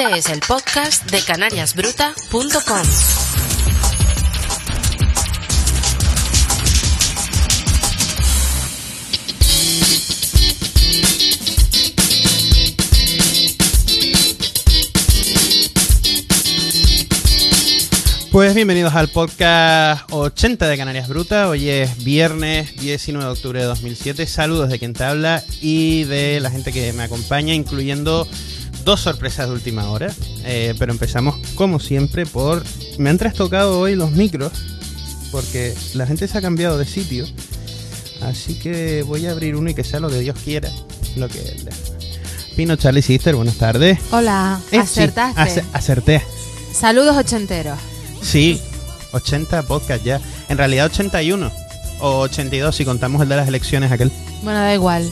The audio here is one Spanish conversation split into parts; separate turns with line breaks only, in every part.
Este es el podcast de canariasbruta.com.
Pues bienvenidos al podcast 80 de Canarias Bruta. Hoy es viernes 19 de octubre de 2007. Saludos de quien te habla y de la gente que me acompaña, incluyendo dos sorpresas de última hora. Pero empezamos, como siempre, por... Me han trastocado hoy los micros porque la gente se ha cambiado de sitio. Así que voy a abrir uno y que sea lo que Dios quiera. Lo que... Pino, Charlie, Sister, buenas tardes.
Hola, acertaste.
Sí, acerté.
Saludos ochenteros.
Sí, 80 podcast ya. En realidad 81 o 82 si contamos el de las elecciones aquel.
Bueno, da igual.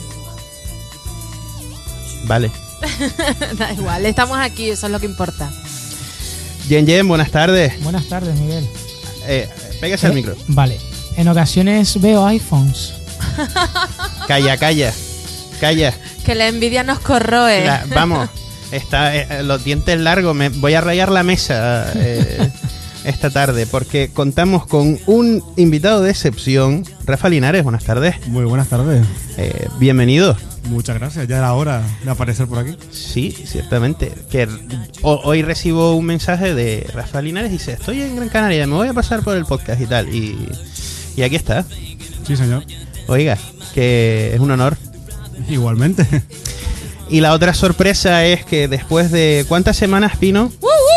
Vale.
Da igual, estamos aquí, eso es lo que importa.
Jen, buenas tardes.
Buenas tardes, Miguel.
Pégase al micro.
Vale. En ocasiones veo iPhones.
Calla.
Que la envidia nos corroe.
Vamos, los dientes largos. Me voy a rayar la mesa esta tarde porque contamos con un invitado de excepción. Rafa Linares, buenas tardes.
Muy buenas tardes.
Bienvenido.
Muchas gracias, ya era hora de aparecer por aquí.
Sí, ciertamente. Que hoy recibo un mensaje de Rafa Linares y dice: estoy en Gran Canaria, me voy a pasar por el podcast y tal. Y aquí está.
Sí, señor.
Oiga, que es un honor.
Igualmente.
Y la otra sorpresa es que después de... ¿Cuántas semanas, Pino?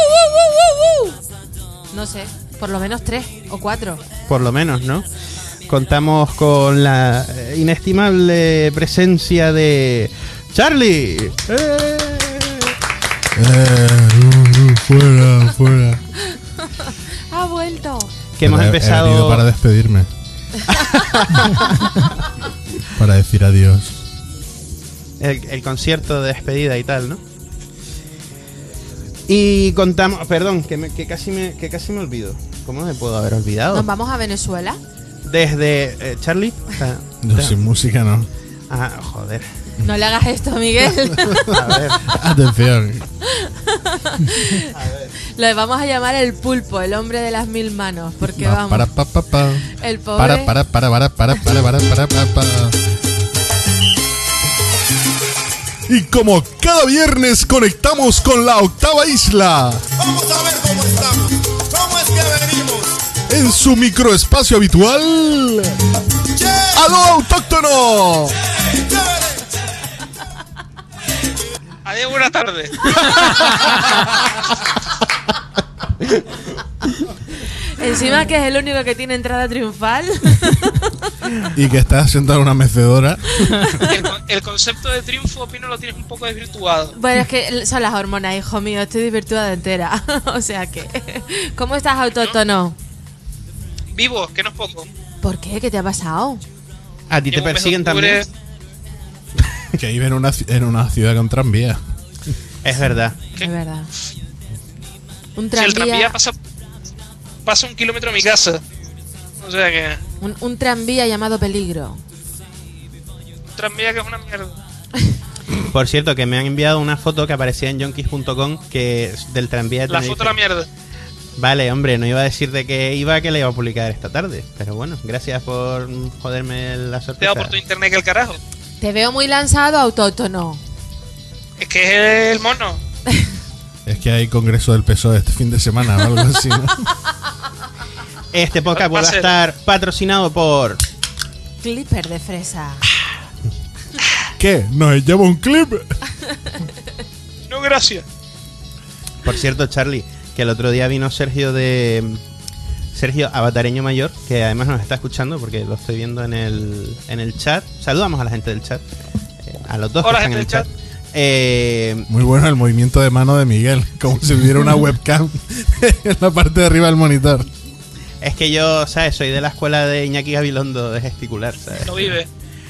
No sé, por lo menos 3 o 4.
Por lo menos, ¿no? Contamos con la inestimable presencia de Charlie.
Fuera.
Ha vuelto.
Que hemos empezado...
He venido para despedirme. Para decir adiós.
El concierto de despedida y tal, ¿no? Y contamos... Perdón, que casi me olvido. ¿Cómo me puedo haber olvidado?
¿Nos vamos a Venezuela?
Desde... Charlie.
No, sin música no.
Ah, joder.
No le hagas esto, Miguel.
A ver.
Atención.
Lo vamos a llamar el pulpo, el hombre de las 1000 manos. Porque vamos. El pobre.
Para. Y como cada viernes conectamos con la octava isla.
Vamos a ver cómo estamos. ¿Cómo es que venimos?
En su microespacio habitual. ¡Aló autóctono!
Adiós, buenas tardes.
Encima que es el único que tiene entrada triunfal.
Y que está sentado en una mecedora.
El concepto de triunfo, Pino, lo tienes un poco desvirtuado.
Bueno, es que son las hormonas, hijo mío. Estoy desvirtuada entera. O sea que... ¿Cómo estás, autóctono?
Vivo, que no es poco.
¿Por qué? ¿Qué te ha pasado?
¿A ti te persiguen también?
Que vive en una ciudad con tranvía.
Es verdad.
¿Qué?
Es verdad. Un
Si el
tranvía...
tranvía pasa 1 kilómetro de mi casa. O sea que...
Un tranvía llamado Peligro.
Un tranvía que es una mierda.
Por cierto, que me han enviado una foto que aparecía en yonkis.com que es del tranvía de
La
Tenerife.
foto la mierda.
Vale, hombre, no iba a decir de que iba, que la iba a publicar esta tarde. Pero bueno, gracias por joderme la
Te
sorpresa.
da por tu internet que el carajo.
Te veo muy lanzado, autóctono.
Es que es el mono.
Es que hay congreso del PSOE este fin de semana o algo así, ¿no?
Este podcast
Va a
vuelve a
ser.
estar patrocinado por...
Clipper de fresa.
¿Qué? ¿Nos lleva un clip?
No, gracias.
Por cierto, Charlie, que el otro día vino Sergio Avatareño Mayor, que además nos está escuchando porque lo estoy viendo en el chat. Saludamos a la gente del chat. A los dos
Hola,
que están en el
gente
chat.
Muy bueno el movimiento de mano de Miguel, como si hubiera una webcam en la parte de arriba del monitor.
Es que yo, ¿sabes? Soy de la escuela de Iñaki Gabilondo de gesticular, ¿sabes?
No vive.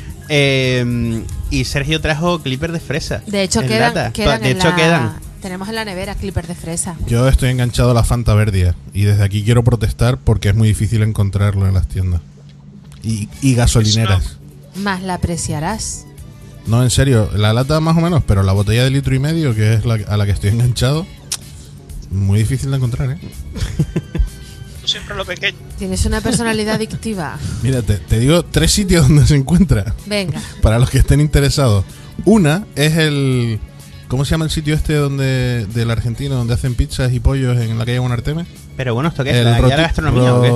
Y Sergio trajo clipper de fresa.
De hecho,
en
quedan
lata. De
en
hecho,
la...
quedan.
Tenemos en la nevera clipper de fresa.
Yo estoy enganchado a la Fanta Verdia y desde aquí quiero protestar porque es muy difícil encontrarlo en las tiendas. Y gasolineras.
Más la apreciarás.
No, en serio, la lata más o menos, pero la botella de 1,5 litros, que es a la que estoy enganchado, muy difícil de encontrar, ¿eh?
Tú siempre lo pequeño.
Tienes una personalidad adictiva.
Mira, te digo 3 sitios donde se encuentra,
Venga.
para los que estén interesados. Una es el... ¿Cómo se llama el sitio este del argentino donde hacen pizzas y pollos en la calle Buenarteme?
Pero bueno, ¿esto qué es? ¿La guía de la gastronomía o qué?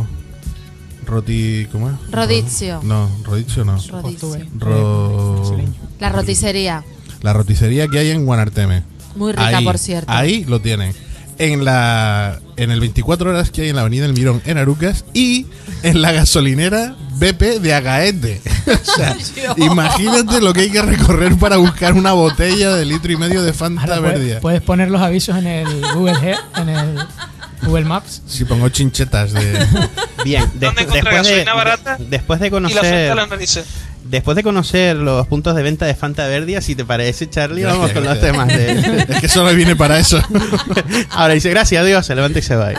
¿Cómo es?
Rodizio.
No, Rodizio no.
Rodizio. La roticería.
La roticería que hay en Guanarteme.
Muy rica, por cierto.
Ahí lo tienen. En el 24 horas que hay en la avenida El Mirón en Arucas y en la gasolinera BP de Agaete. O sea, imagínate lo que hay que recorrer para buscar una botella de 1,5 litros de Fanta
Ahora
Verdia.
puedes poner los avisos en el en el Google Maps.
Si pongo chinchetas de...
Bien,
¿Dónde encontrar gasolina barata?
después de
Y la frente
conocer
a las narices.
después de conocer los puntos de venta de Fanta Verdia, si te parece, Charlie, vamos con los temas de...
Es que solo viene para eso.
Ahora dice, gracias a Dios, se levanta y se va.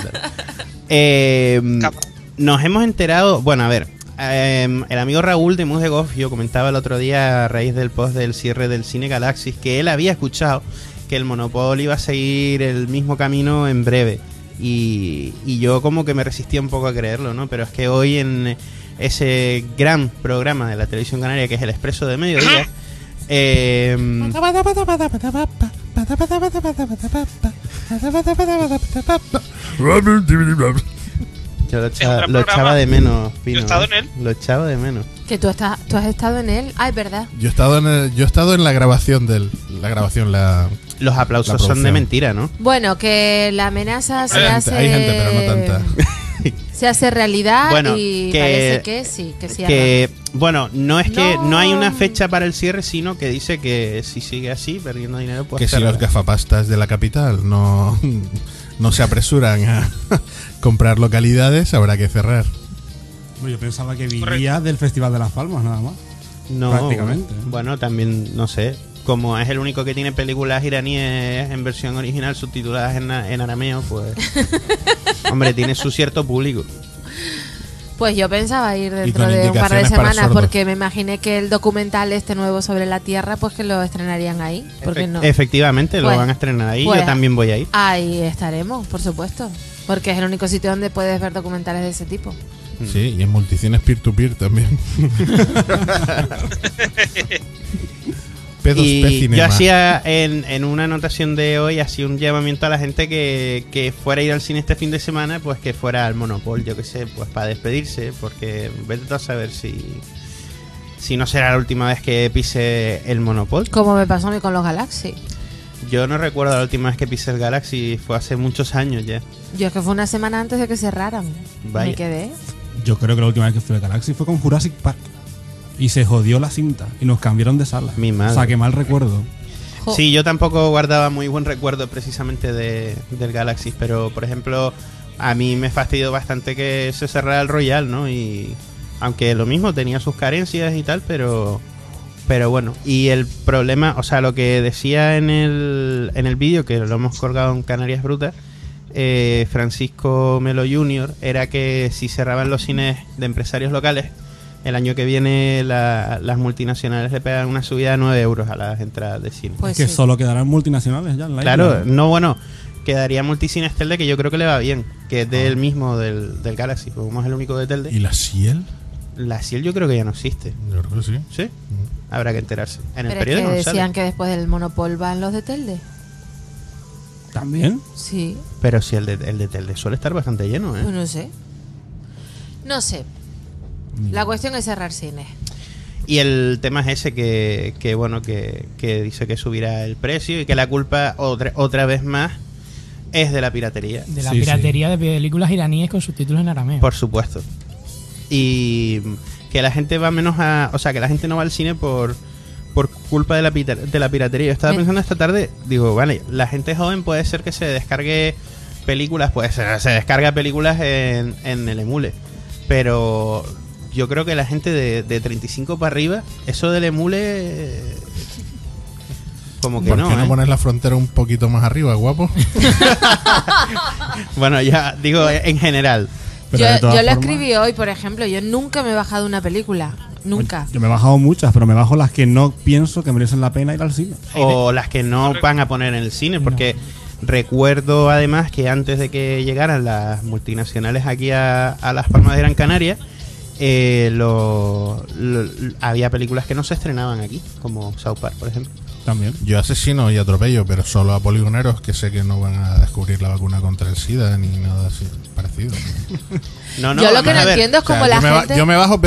Nos hemos enterado, bueno, a ver, el amigo Raúl de Mus de Gofio comentaba el otro día a raíz del post del cierre del Cine Galaxis que él había escuchado que el Monopol iba a seguir el mismo camino en breve. Y yo como que me resistía un poco a creerlo, ¿no? Pero es que hoy en ese gran programa de la televisión canaria que es El Expreso de Mediodía, yo lo echaba de menos, Pino.
Yo he estado en él.
Lo echaba de menos.
Que tú has estado en él. Ah, es verdad.
Yo he estado en la grabación
Los aplausos
La
son de
producción.
mentira, ¿no?
Bueno, que la amenaza se hace...
Hay gente, pero no tanta.
Se hace realidad
Bueno,
y
que-
parece que sí, que sí.
Que, bueno, no es que
No.
no hay una fecha para el cierre, sino que dice que si sigue así, perdiendo dinero, pues
Que si los gafapastas de la capital no se apresuran a comprar localidades, habrá que cerrar.
Yo pensaba que vivía del Festival de las Palmas, nada más.
No,
prácticamente.
Bueno, también, no sé, como es el único que tiene películas iraníes en versión original subtituladas en arameo, pues... hombre, tiene su cierto público.
Pues yo pensaba ir dentro
con
de un par de
indicaciones para
semanas
sordos.
porque me imaginé que el documental este nuevo sobre la Tierra pues que lo estrenarían ahí. Porque no.
Efectivamente, lo
Pues-
van a estrenar ahí,
pues-
yo también voy a ir.
Ahí estaremos, por supuesto. Porque es el único sitio donde puedes ver documentales de ese tipo.
Sí, y en multicines peer-to-peer también. Pedos
Y
P-Cinema.
yo hacía en una anotación de hoy, hacía un llamamiento a la gente que fuera a ir al cine este fin de semana, pues que fuera al Monopol, yo qué sé, pues para despedirse, porque vete tú a saber si no será la última vez que pise el Monopol.
Como me pasó a mí con los Galaxy.
Yo no recuerdo la última vez que pisé el Galaxy, fue hace muchos años ya.
Yo es que fue una semana antes de que cerraran.
Vaya.
Me quedé.
Yo creo que la última vez que fui a Galaxy fue con Jurassic Park. Y se jodió la cinta y nos cambiaron de sala.
Mi madre.
O sea, que mal recuerdo.
Jo.
Sí, yo tampoco guardaba muy buen recuerdo precisamente del Galaxy, pero por ejemplo, a mí me fastidió bastante que se cerrara el Royal, ¿no? Y aunque lo mismo tenía sus carencias y tal, pero bueno, y el problema, o sea, lo que decía en el vídeo, que lo hemos colgado en Canarias Brutas, Francisco Melo Jr., era que si cerraban los cines de empresarios locales, el año que viene las multinacionales le pegan una subida de 9 euros a las entradas de cine.
Pues
que
sí.
solo quedarán multinacionales ya en la
Claro,
isla.
no, bueno, quedaría Multicines Telde, que yo creo que le va bien, que es del mismo del Galaxy, como es el único de Telde.
¿Y la Ciel?
La Ciel yo creo que ya no existe,
Yo creo que sí.
¿sí? Habrá que enterarse. En el
Pero es
periódico
que
no sale.
decían que después del Monopol van los de Telde.
¿También?
Sí,
Pero si el de Telde suele estar bastante lleno, ¿eh?
pues no sé. No sé. La cuestión es cerrar cines.
Y el tema es ese que bueno, que dice que subirá el precio y que la culpa otra vez más es de la piratería.
De la
Sí,
piratería de películas iraníes con subtítulos en arameo.
Por supuesto. Y que la gente va menos o sea, que la gente no va al cine por culpa de la piratería. Yo estaba pensando esta tarde, digo, vale, la gente joven puede ser que se descargue películas, se descarga películas en el emule. Pero yo creo que la gente de 35 para arriba, eso del emule... como que
¿Por
no,
qué no
¿eh?
pones la frontera un poquito más arriba, guapo?
Bueno, ya digo en general.
Pero
Yo
de todas
lo
formas-
escribí hoy, por ejemplo. Yo nunca me he bajado una película. Nunca.
Yo me he bajado muchas, pero me bajo las que no pienso que merecen la pena ir al cine.
O las que no van a poner en el cine, porque recuerdo además que antes de que llegaran las multinacionales aquí a Las Palmas de Gran Canaria, había películas que no se estrenaban aquí, como South Park, por ejemplo.
También.
Yo asesino y atropello, pero solo a poligoneros que sé que no van a descubrir la vacuna contra el SIDA ni nada así parecido.
No,
Yo lo que no
vamos a ver.
entiendo es
O sea,
como la gente...
yo me bajo,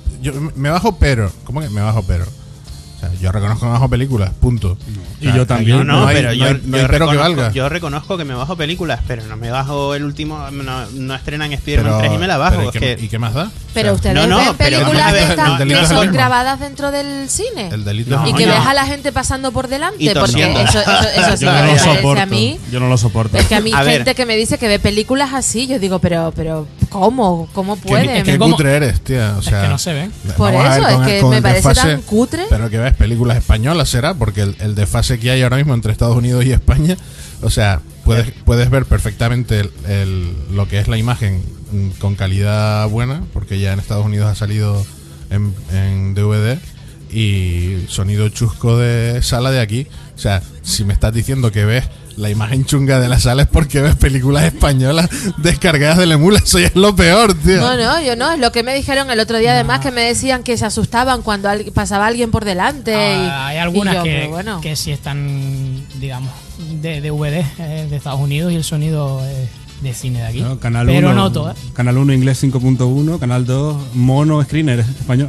pero... ¿Cómo que me bajo, pero? O sea, yo reconozco que me bajo películas, punto.
Y yo también.
No,
hay-
pero
no
yo,
hay- no hay
yo
pero que valga.
yo reconozco que me bajo películas, pero no me bajo el último. No estrenan Spider-Man 3 y me la bajo.
pero
Es
¿y qué más da?
Pero
O sea,
ustedes
no,
ven
pero
películas
vamos a
de
ver,
estas
el delito
que
es el
son
mismo.
grabadas dentro del cine.
el delito
No,
Y
es
que
no.
ves a la gente pasando por delante,
Y
porque
tosiendo.
eso sí
Yo
que
no
me
lo
parece
soporto.
a mí.
Yo no lo soporto.
Es que a mí
A ver.
gente que me dice que ve películas así, yo digo, pero ¿cómo pueden?
¿Qué
¿Cómo?
cutre eres, tía? O sea,
que no se ven.
Por
vamos a
eso,
ver
es
con-
que
con
me
el
parece
desfase,
tan cutre.
Pero que ves películas españolas, será, porque el desfase que hay ahora mismo entre Estados Unidos y España, o sea, puedes ver perfectamente lo que es la imagen con calidad buena, porque ya en Estados Unidos ha salido en DVD, y sonido chusco de sala de aquí. O sea, si me estás diciendo que ves la imagen chunga de la sala es porque ves películas españolas descargadas del emula. Eso ya es lo peor, tío.
No, yo no, es lo que me dijeron el otro día, además, que me decían que se asustaban cuando pasaba alguien por delante.
Hay algunas
y yo,
que,
pero bueno.
que sí están, digamos, de DVD de Estados Unidos y el sonido es de cine de aquí.
No, Canal
pero
1,
no todas.
Canal 1 inglés 5.1, Canal 2 mono screener español.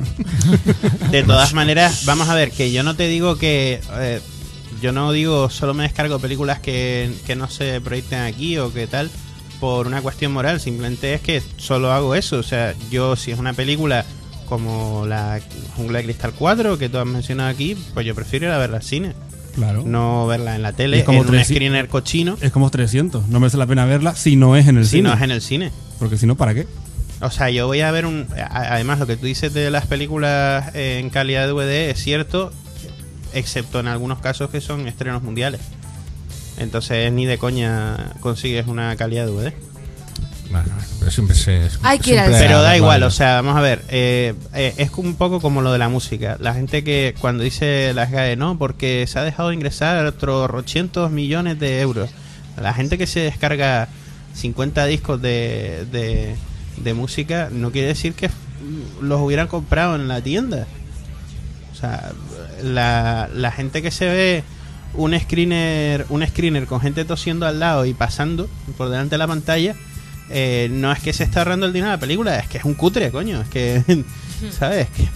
De todas maneras, vamos a ver, que yo no te digo que... yo no digo solo me descargo películas que no se proyecten aquí o que tal por una cuestión moral, simplemente es que solo hago eso. O sea, yo si es una película como la Jungla de Cristal 4 que tú has mencionado aquí, pues yo prefiero ir a verla al cine,
Claro.
no verla en la tele,
Es como
en un
300.
screener cochino,
Es como 300. No merece la pena verla si no es en el
si
cine.
no es en el cine.
Porque si no, ¿para qué?
O sea, yo voy a ver además, lo que tú dices de las películas en calidad de DVD es cierto, excepto en algunos casos que son estrenos mundiales. Entonces ni de coña consigues una calidad de DVD.
Bueno, pero siempre
Hay que ir al
siempre
cine.
Pero da
vale.
igual, o sea, vamos a ver, es un poco como lo de la música. La gente que cuando dice las GAE, no, porque se ha dejado de ingresar otros 800 millones de euros. La gente que se descarga 50 discos de música no quiere decir que los hubieran comprado en la tienda. O sea, la gente que se ve un screener con gente tosiendo al lado y pasando por delante de la pantalla, no es que se está ahorrando el dinero de la película, es que es un cutre, coño. Es que, ¿sabes? Que,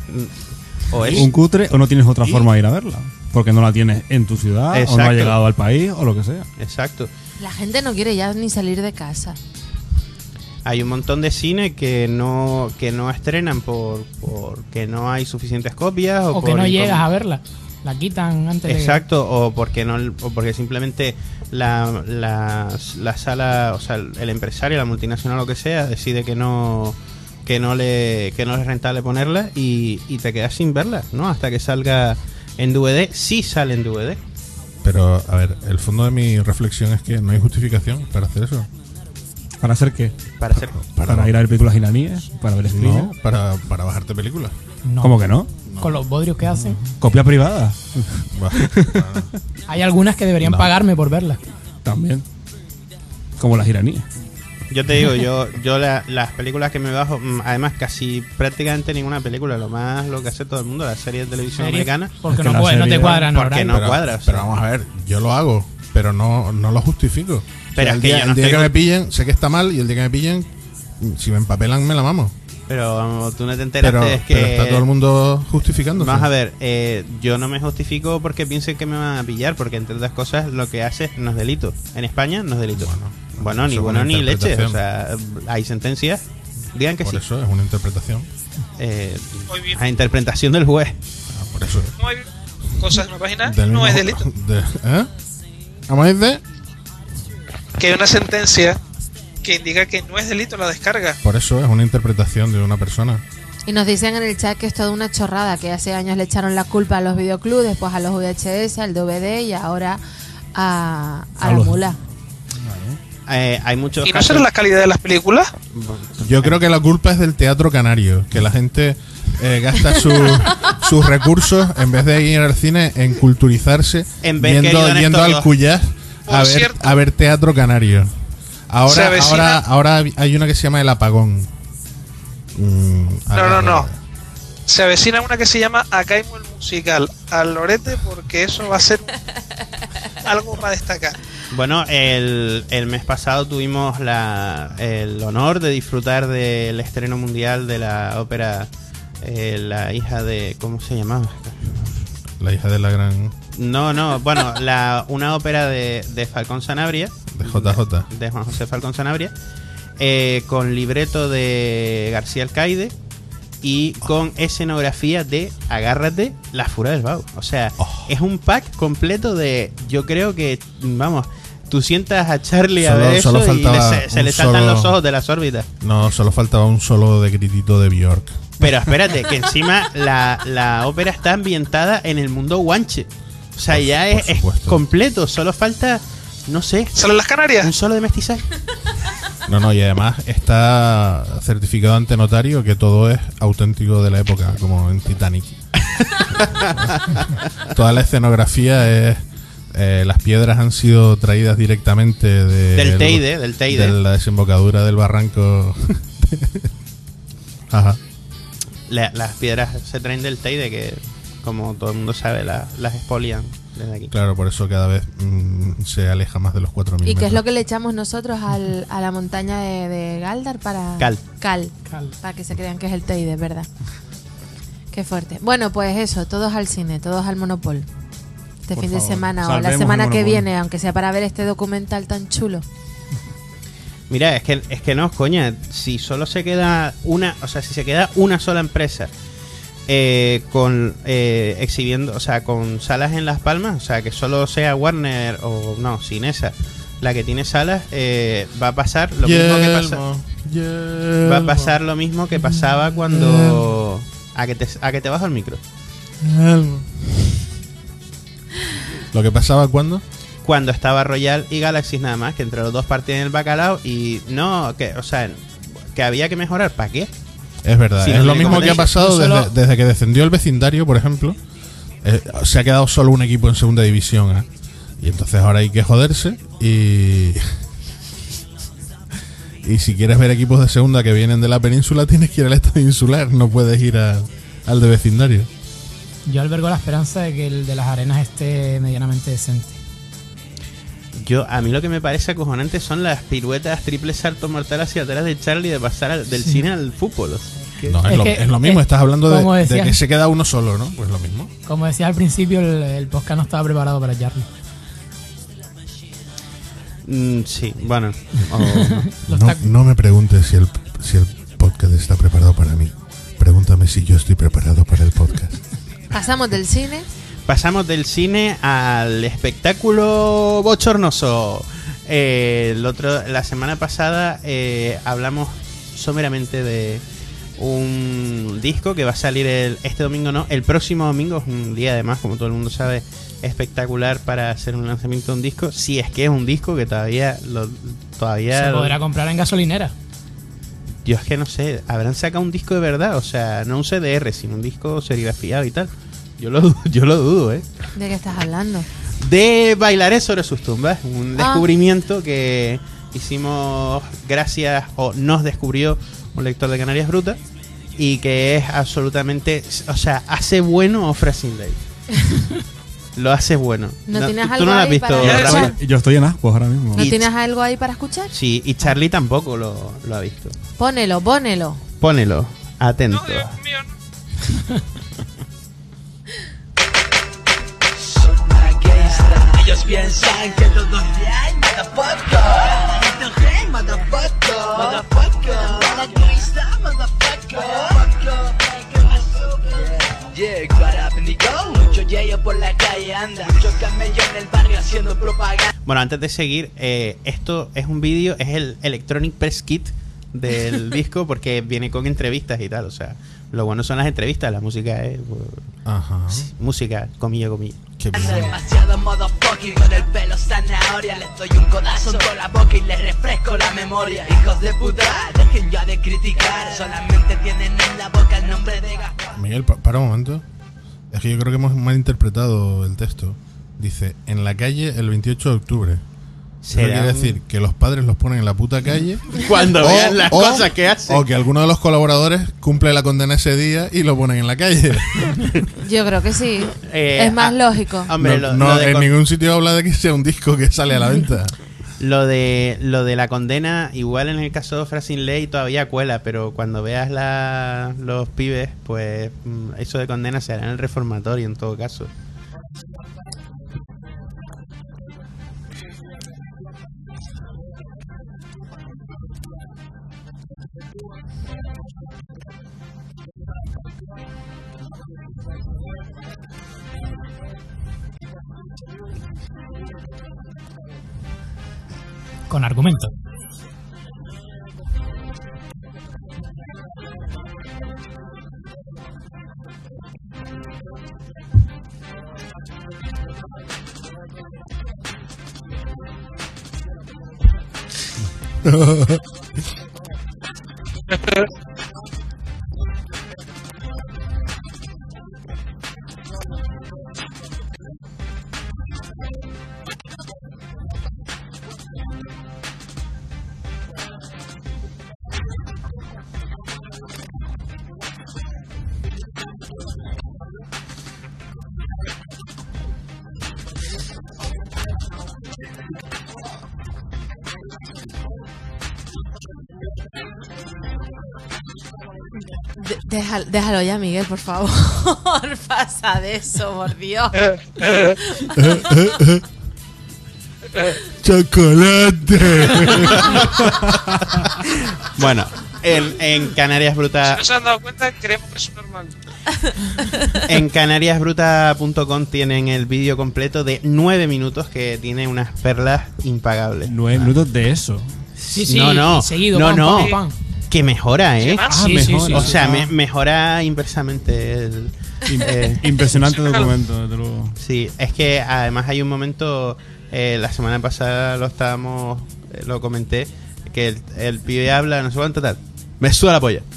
o es
Un cutre o no tienes otra forma de ir a verla. Porque no la tienes en tu ciudad, o no ha
Exacto.
llegado al país, o lo que sea.
Exacto.
La gente no quiere ya ni salir de casa.
Hay un montón de cine que no estrenan porque no hay suficientes copias
O que no llegas a verla. La quitan antes de...
Exacto, o porque simplemente la sala, o sea, el empresario, la multinacional, lo que sea, decide que no es rentable ponerla y te quedas sin verla, ¿no? Hasta que salga en DVD. Sí sale en DVD.
Pero, a ver, el fondo de mi reflexión es que no hay justificación para hacer eso.
¿Para hacer qué?
Para hacer
¿Para ir a ver películas iraníes? ¿Para ver screener?
No, para bajarte películas.
No.
¿Cómo que no?
Con los bodrios que hacen.
Copia privada.
Bah,
Hay algunas que deberían
No.
pagarme por verlas.
También. Como las iraníes.
Yo te digo, yo las películas que me bajo, además casi prácticamente ninguna película, lo que hace todo el mundo, las series de televisión
Series,
americana,
Porque
Es que
no,
la
no te
serie-
cuadran
porque
horario.
no
pero,
cuadra, o sea.
pero vamos a ver, yo lo hago, pero no lo justifico.
Pero es
el
que
día,
yo no
el día
estoy-
que me pillen, sé que está mal, y el día que me pillen, si me empapelan, me la mamo.
pero tú no te enteraste,
Pero,
es que...
pero está todo el mundo justificándose.
Vamos a ver, yo no me justifico porque piensen que me van a pillar, porque entre otras cosas lo que hace no es delito. En España no es delito. Bueno,
eso
ni
es
bueno
una
ni leche. O
interpretación.
sea, hay sentencias, digan que
Por
sí.
eso es una interpretación.
Muy bien.
A interpretación del juez.
Por eso.
Como hay cosas en la página,
Del
no
mismo-
es delito.
¿Eh? Vamos a ir de...
Que hay una sentencia que indica que no es delito la descarga.
Por eso es una interpretación de una persona.
Y nos dicen en el chat que es toda una chorrada, que hace años le echaron la culpa a los videoclubs, después a los VHS, al DVD y ahora a la
los-
mula.
Hay muchos
¿Y no
casos...
será la calidad de las películas?
Yo creo que la culpa es del teatro canario, que la gente gasta sus recursos, en vez de ir al cine, en culturizarse,
En ver Querido
yendo
Néstor
al Cuyás
Por cierto.
a ver teatro canario.
Se avecina-
Ahora hay una que se llama El Apagón.
No. Se avecina una que se llama Acaimo el musical. Al lorete, porque eso va a ser algo para destacar.
Bueno, el mes pasado tuvimos el honor de disfrutar del estreno mundial de la ópera La hija de... ¿Cómo se llamaba?
La hija de la gran...
No, bueno, una ópera de Falcón Sanabria,
de JJ.
de Juan José Falcón Sanabria, con libreto de García Alcaide y con escenografía de, agárrate, La Fura del Bau. O sea, es un pack completo de... Yo creo que, vamos, tú sientas a Charlie a ver eso y se le saltan los ojos de las órbitas.
No, solo faltaba un solo de gritito de Bjork.
Pero espérate, que encima la ópera está ambientada en el mundo guanche. O sea, ya
Por
es
supuesto.
completo, solo falta, no sé,
¿Salen las Canarias?
un solo de mestizaje.
No, y además está certificado ante notario que todo es auténtico de la época, como en Titanic. Toda la escenografía es... las piedras han sido traídas directamente
Del Teide.
de la desembocadura del barranco. Ajá.
Las piedras se traen del Teide, que como todo el mundo sabe, las expolian desde aquí.
Claro, por eso cada vez se aleja más de los 4.000 metros.
¿Y qué es lo que le echamos nosotros a la montaña de Galdar para...?
Cal.
Para que se crean que es el Teide, ¿verdad? Qué fuerte. Bueno, pues eso, todos al cine, todos al Monopol. Este
Por
fin de
favor,
semana o la
salvemos
semana
el
que
Monopol.
viene, aunque sea para ver este documental tan chulo.
Mira, es que no, coña, si solo se queda una, o sea, si se queda una sola empresa con exhibiendo, o sea, con salas en Las Palmas, o sea, que solo sea Warner o no, Cinesa la que tiene salas, va a pasar lo mismo que pasa. Va a pasar lo mismo que pasaba cuando a que te bajo el micro.
Lo que pasaba cuando
Cuando estaba Royal y Galaxy nada más, que entre los dos partían el bacalao y no, que, o sea, que había que mejorar, ¿para qué?
es verdad,
Sí,
es lo
sí,
mismo
como
que ha
te dije,
pasado
tú solo-
desde que descendió el vecindario, por ejemplo. Se ha quedado solo un equipo en segunda división, ¿eh? Y entonces ahora hay que joderse y si quieres ver equipos de segunda que vienen de la península, tienes que ir al estadio insular, no puedes ir al de vecindario.
Yo albergo la esperanza de que el de las arenas esté medianamente decente.
A mí lo que me parece acojonante son las piruetas triple salto mortal hacia atrás de Charlie de pasar del cine al fútbol. O sea, que-
No,
Es que-
es lo mismo, estás hablando
como
de
decías-
que se queda uno solo, ¿no? Pues lo mismo.
Como decía al principio, el podcast no estaba preparado para Charlie.
Sí, bueno.
No me preguntes si el podcast está preparado para mí. Pregúntame si yo estoy preparado para el podcast.
Pasamos del cine.
Pasamos del cine al espectáculo bochornoso. La semana pasada hablamos someramente de un disco que va a salir este domingo, no, el próximo domingo. Es un día además, como todo el mundo sabe, espectacular para hacer un lanzamiento de un disco. Si es que es un disco que todavía
Se podrá comprar en gasolinera.
Yo es que no sé, ¿habrán sacado un disco de verdad? O sea, no un CDR, sino un disco serigrafiado y tal. Yo lo dudo, ¿eh?
¿De qué estás hablando?
De Bailaré sobre sus tumbas, un
Ah.
descubrimiento que hicimos gracias, o nos descubrió un lector de Canarias Bruta, y que es absolutamente, o sea, hace bueno Ofra Sin Ley. Lo hace bueno.
¿No tienes
tú
algo
no lo has
ahí
visto,
para
Rafa?
escuchar?
Yo estoy en ascuas ahora mismo.
¿No
Y-
tienes algo ahí para escuchar?
Sí, y Charlie tampoco lo ha visto.
Pónelo.
Ponelo, atento.
No, Dios mío, no.
Ellos piensan que todos hay motherfucker. Motherfucker. Yeah, mucho yayo por la calle anda, mucho camello en el barrio haciendo propaganda.
Bueno, antes de seguir, esto es un vídeo, es el Electronic Press Kit del disco, porque viene con entrevistas y tal. O sea, lo bueno son las entrevistas, la música es
Ajá.
música, comilla.
Qué bien.
Demasiado motherfucker. Rocky con el pelo zanahoria. Les doy un codazo en toda la boca y les refresco la memoria. Hijos de puta, dejen ya de criticar. Solamente tienen en la boca el nombre de Gaspar.
Miguel, para un momento. Es que yo creo que hemos malinterpretado el texto. Dice, en la calle el 28 de octubre. Eso quiere decir que los padres los ponen en la puta calle
Cuando vean las cosas que hacen.
O que alguno de los colaboradores cumple la condena ese día y lo ponen en la calle.
Yo creo que sí. Es más lógico.
Hombre,
No, en ningún sitio habla de que sea un disco que sale a la venta.
Lo de la condena, igual en el caso de Ofra sin Ley todavía cuela, pero cuando veas los pibes, pues eso de condena será en el reformatorio en todo caso.
Con argumento.
Déjalo ya, Miguel, por favor. Pasa de eso, por Dios.
¡Chocolate!
Bueno, en Canarias Bruta.
Si no se han dado cuenta, creemos que es normal.
En canariasbruta.com tienen el vídeo completo de 9 minutos que tiene unas perlas impagables.
9 minutos de eso.
Sí,
No,
seguido,
no,
pam,
no.
pam, pam.
Que mejora, ¿eh?
Sí,
mejora.
O sea, mejora inversamente.
Impresionante documento, desde luego.
Sí, es que además hay un momento, la semana pasada lo comenté, que el pibe habla, no sé cuánto tal, me suda la polla.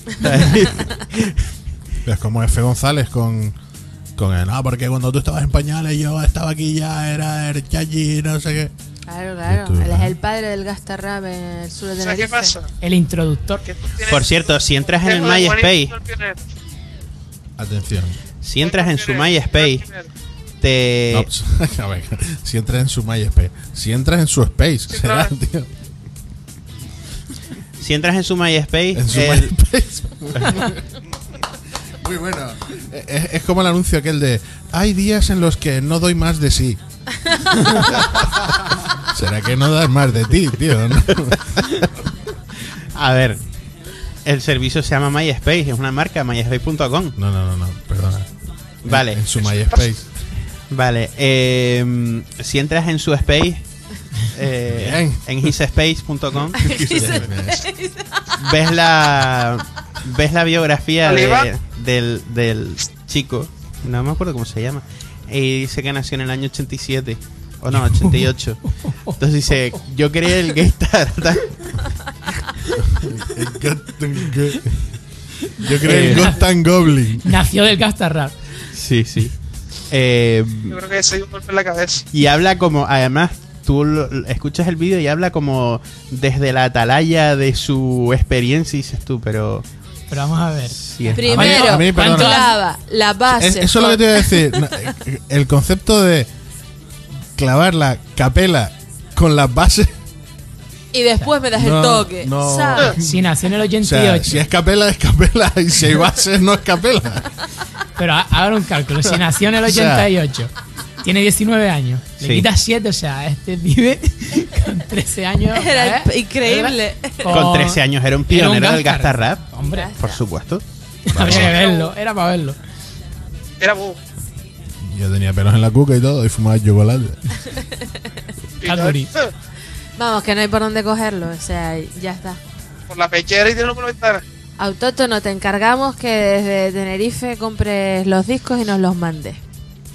Es como F. González con el, porque cuando tú estabas en pañales yo estaba aquí ya, era el chachi, no sé qué.
Claro. Él es el padre del Gastarrap en el sur de
O sea,
Tenerife.
¿qué pasa?
El introductor.
Que tú tienes-
Por cierto, si entras en el
Tengo de
MySpace,
buenísimo el pionero.
Atención.
si entras en su
El
MySpace,
pionero.
te...
No, a ver, si entras en su MySpace. Si entras en su Space, será,
claro.
tío.
Si entras en su MySpace,
En su MySpace. Muy bueno. Es como el anuncio aquel de hay días en los que no doy más de sí. ¿Será que no das más de ti, tío? ¿No?
A ver, el servicio se llama MySpace, es una marca, myspace.com.
No, perdona.
Vale.
En su MySpace.
Vale, si entras en su space,
Bien.
en hisspace.com, ves la biografía del chico, no me acuerdo cómo se llama, y dice que nació en el año 87 o no, 88. Entonces dice, yo creé el Gaystar.
Yo creo el Ghost and Goblin.
Nació del Gastarrap.
Sí.
Yo creo que se dio un golpe en la cabeza.
Y habla como, además, tú escuchas el vídeo y habla como desde la atalaya de su experiencia y dices tú, pero
vamos a ver.
sí es
Primero,
A mí, perdona.
clava la base.
Eso es lo que te iba a decir. No, el concepto de clavar la capela con las bases.
Y después me das
No,
el toque.
no.
¿Sabes?
Si nació en el
O
88.
sea, si es capela, es capela. Y si hay bases, no es capela.
Pero hagan un cálculo. Si nació en el 88, tiene 19 años, le
Sí.
quitas 7, o sea, este vive con 13 años.
Era increíble.
Con 13 años era un pionero del
Gastar
Gastarrap,
Hombre,
por supuesto.
habría que verlo, era para verlo.
Era bobo.
Yo tenía pelos en la cuca y todo, y fumaba chocolate.
Cadbury.
Vamos, que no hay por dónde cogerlo. O sea, ya está.
Por la pechera y tiene por la ventana.
Autótono, te encargamos que desde Tenerife compres los discos y nos los mandes.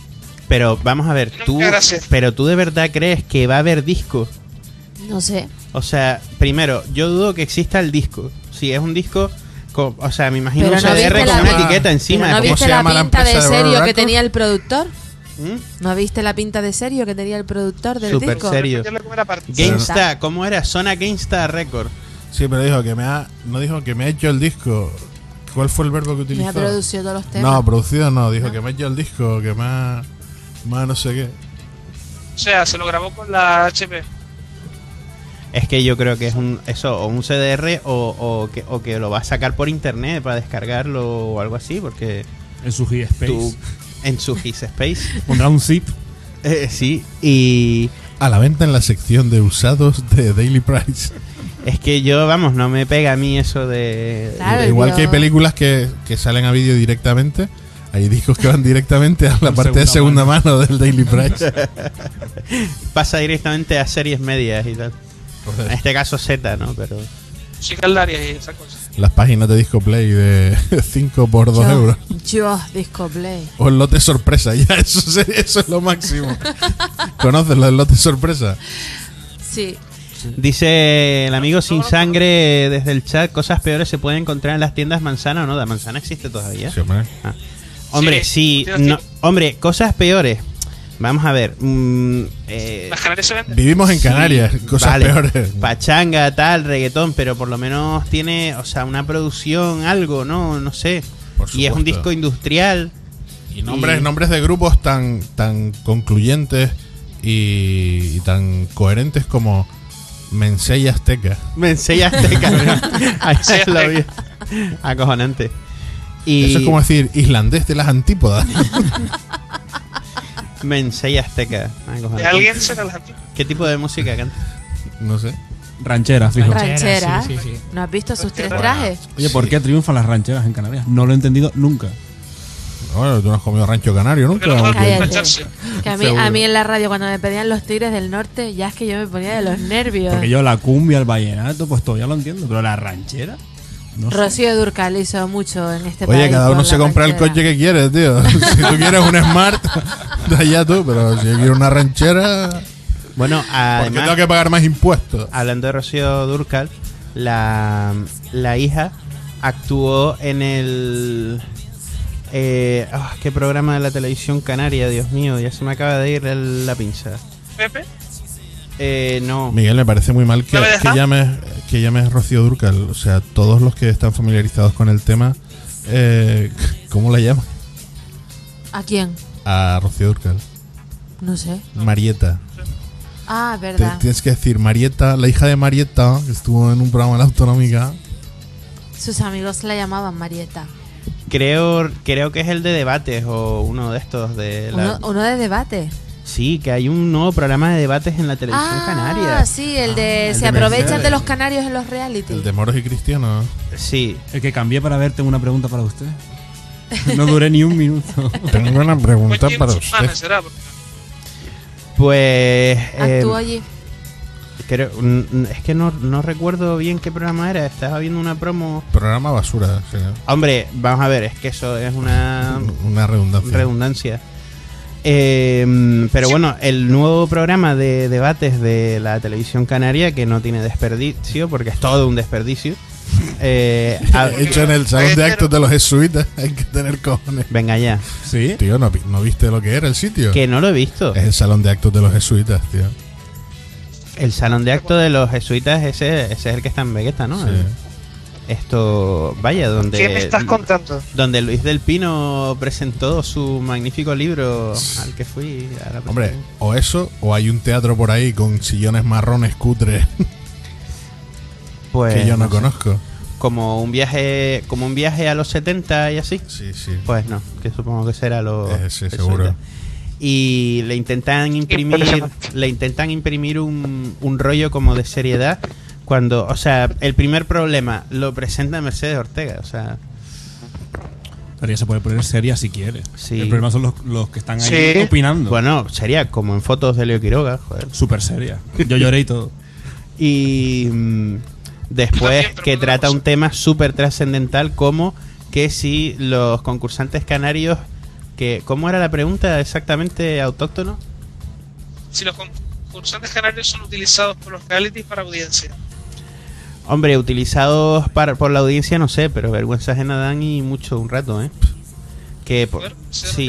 Pero vamos a ver, pero tú de verdad crees que va a haber disco.
No sé.
O sea, primero, yo dudo que exista el disco. Si es un disco, o sea, me imagino
Pero
un
no
CDR
viste
con
la-
una etiqueta encima.
¿No
¿Cómo
viste
se
la
llama la
pinta de
empresa de
serio
World
que
Records?
tenía el productor?
¿Mm?
¿No viste la pinta de serio que tenía el productor del
Súper
disco?
serio.
Yo le comer aparte.
GameStar, ¿cómo era? Zona GameStar Record.
Sí, pero dijo que no dijo que me ha hecho el disco. ¿Cuál fue el verbo que
Me
utilizó?
ha producido todos los temas.
No, producido no. Dijo que me ha hecho el disco, que más no sé qué.
O sea, se lo grabó con la HP.
Es que yo creo que es o un CDR o que lo va a sacar por internet para descargarlo o algo así, porque
En su G-Space.
en su His Space.
Pondrá un zip.
Sí, y
A la venta en la sección de usados de Daily Price.
es que yo, vamos, no me pega a mí eso de...
Claro,
Igual
yo-
que hay películas que salen a vídeo directamente, hay discos que van directamente a la parte de segunda mano del Daily Price.
Pasa directamente a series medias y tal. En este caso Z, ¿no? Pero...
Musical Darius y esa cosa.
Las páginas de Disco Play de 5 por 2 euros.
Yo, Disco Play.
O el lote sorpresa, ya eso es lo máximo. ¿Conoces lo del lote sorpresa?
Sí.
Dice el amigo Sin Sangre desde el chat, cosas peores se pueden encontrar en las tiendas Manzana o no. ¿La Manzana existe todavía?
Sí, hombre.
Ah. Hombre, sí,
Sí,
no, hombre, cosas peores. Vamos a ver.
Las Canarias se venden.
Vivimos en Canarias, cosas
vale,
peores.
Pachanga, tal, reggaetón, pero por lo menos tiene, o sea, una producción, algo, ¿no? No sé.
Por
Y es un
supuesto.
disco industrial.
Y nombres de grupos tan concluyentes y tan coherentes como Mensei Azteca.
Me enseñaste, cabrón. Ahí lo vi. Acojonante. Y
Eso es como decir islandés de las antípodas.
Mensei Azteca. Acojonante.
De alguien será las antiguas.
¿Qué tipo de música canta?
No sé.
Rancheras, fijo.
Ranchera.
sí, sí, sí.
¿No has visto sus tres trajes?
Oye, ¿por qué triunfan las rancheras en Canarias? No lo he entendido nunca.
Bueno, tú no has comido rancho canario nunca.
Pero no
Aunque-
Cállate.
mancharse.
Que a mí en la radio cuando me pedían los Tigres del Norte, ya es que yo me ponía de los nervios.
Porque yo la cumbia, el vallenato, pues todavía lo entiendo. Pero la ranchera, no sé.
Rocío Dúrcal hizo mucho en este país.
Oye, cada uno
por
se
la
compra el
ranchera.
coche que quiere, tío. Si tú quieres un Smart, de allá tú. Pero si yo quiero una ranchera,
Bueno,
¿por qué
además,
tengo que pagar más impuestos?
hablando de Rocío Dúrcal, la hija actuó en el... ¿qué programa de la televisión canaria? Dios mío, ya se me acaba de ir la pinza.
Pepe.
No.
Miguel, me parece muy mal
¿No me deja?
que llames Rocío Dúrcal. O sea, todos los que están familiarizados con el tema, ¿cómo la llaman?
¿A quién?
A Rocío Dúrcal.
No sé.
Marieta.
Ah, verdad.
Tienes que decir Marieta, la hija de Marieta, que estuvo en un programa de la Autonómica.
Sus amigos la llamaban Marieta.
Creo que es el de debates o uno de estos de la...
Uno de debate.
Sí, que hay un nuevo programa de debates en la televisión canaria.
Sí, el de
el
se
de
aprovechan
Mercedes.
de los canarios en los reality.
El de Moros y Cristianos.
Sí.
El que cambié para ver, tengo una pregunta para usted. No duré ni un minuto.
Tengo una pregunta
Oye,
para
musulmanes
usted.
será.
Pues...
Actuó allí.
creo, es que no recuerdo bien qué programa era. Estaba viendo una promo...
Programa basura, señor.
Hombre, vamos a ver, es que eso es una
Una redundancia.
redundancia. Pero bueno, el nuevo programa de debates de la televisión canaria, que no tiene desperdicio, porque es todo un desperdicio.
Hecho en el salón de actos de los jesuitas. Hay que tener cojones.
Venga ya,
¿Sí?
Tío, ¿no viste lo que era el sitio?
que no lo he visto.
Es el salón de actos de los jesuitas, tío.
El salón de actos de los jesuitas, ese es el que está en Vegeta, ¿no?
Sí.
Esto, vaya,
¿Qué me estás contando?
donde Luis del Pino presentó su magnífico libro al que fui a la
Hombre,
presentación.
o eso, o hay un teatro por ahí con sillones marrones cutres
Pues,
que yo no
sé.
conozco.
Como un viaje a los 70 y así.
Sí, sí.
Pues no, que supongo que será lo
Sí,
eso
seguro.
ya. Y le intentan
Impresionante.
imprimir un rollo como de seriedad cuando, o sea, el primer problema lo presenta Mercedes Ortega, o sea,
Pero ya se puede poner seria si quiere.
Sí.
El problema son los que están ahí
Sí.
opinando.
bueno, sería como en fotos de Leo Quiroga, joder.
Súper seria. Yo lloré y todo.
Y después
También, pero
que
por una
trata
cosa.
un tema súper trascendental como que si los concursantes canarios ¿Cómo era la pregunta exactamente, autóctono?
Si los concursantes canarios son utilizados por los realities para audiencia.
Hombre, utilizados por la audiencia no sé, pero vergüenza ajena dan y mucho un rato, ¿eh? Que
A ver,
sí.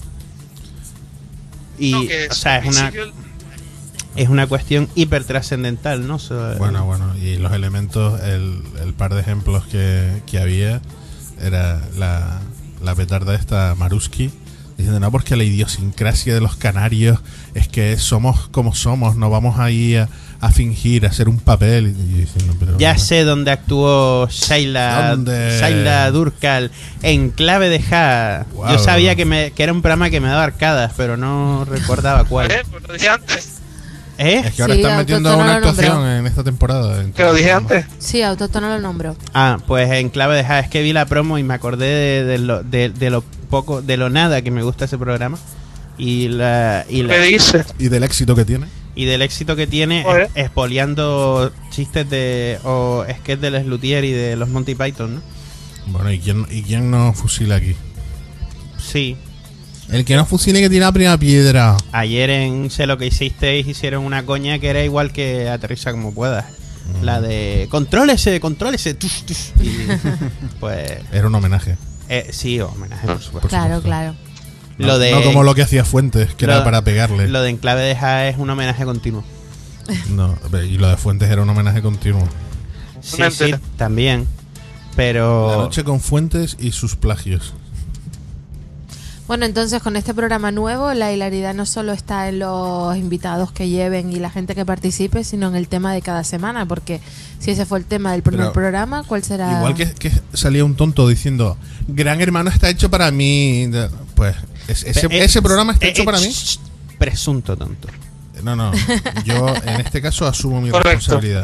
Y,
No, que
o sea,
al principio
es una cuestión hiper trascendental, ¿no?
Bueno, y los elementos, el par de ejemplos que había era la petarda esta Maruski diciendo, no, porque la idiosincrasia de los canarios es que somos como somos, no vamos ahí a fingir, a hacer un papel. Y diciendo, pero,
ya sé dónde actuó Shaila Durkal en Clave de Ja.
Wow.
Yo sabía que era un programa que me daba arcadas, pero no recordaba cuál.
pues lo dije antes.
Es que ahora
Sí,
están metiendo
Autóctono
una
lo
actuación
nombró.
en esta temporada.
Que lo dije antes.
Sí, Autóctono lo nombró.
Ah, pues en Clave de Ja es que vi la promo y me acordé de lo poco, de lo nada que me gusta ese programa y
¿Qué dice?
Y del éxito que tiene.
y del éxito que tiene
Joder.
expoliando chistes o sketches de Les Luthier y de los Monty Python, ¿no?
Bueno, ¿y quién nos fusila aquí?
Sí.
El que nos fusile que tira la primera piedra.
Ayer en Sé lo que hicisteis hicieron una coña que era igual que Aterriza como puedas. La de contrólese, tush, tush. Y, pues
Era un homenaje.
sí, homenaje, por supuesto.
Claro, claro.
Lo de
no como lo que hacía Fuentes, que
lo-
era para pegarle.
Lo de Enclave de Ja es un homenaje continuo.
No, y lo de Fuentes era un homenaje continuo.
Sí, sí, también. Pero
La noche con Fuentes y sus plagios.
Bueno, entonces con este programa nuevo la hilaridad no solo está en los invitados que lleven y la gente que participe, sino en el tema de cada semana, porque si ese fue el tema del primer
Pero
programa, ¿cuál será?
Igual que salía un tonto diciendo, Gran Hermano está hecho para mí. Pues ese programa está hecho para mí.
Presunto tonto.
No, yo en este caso asumo mi
Correcto.
responsabilidad.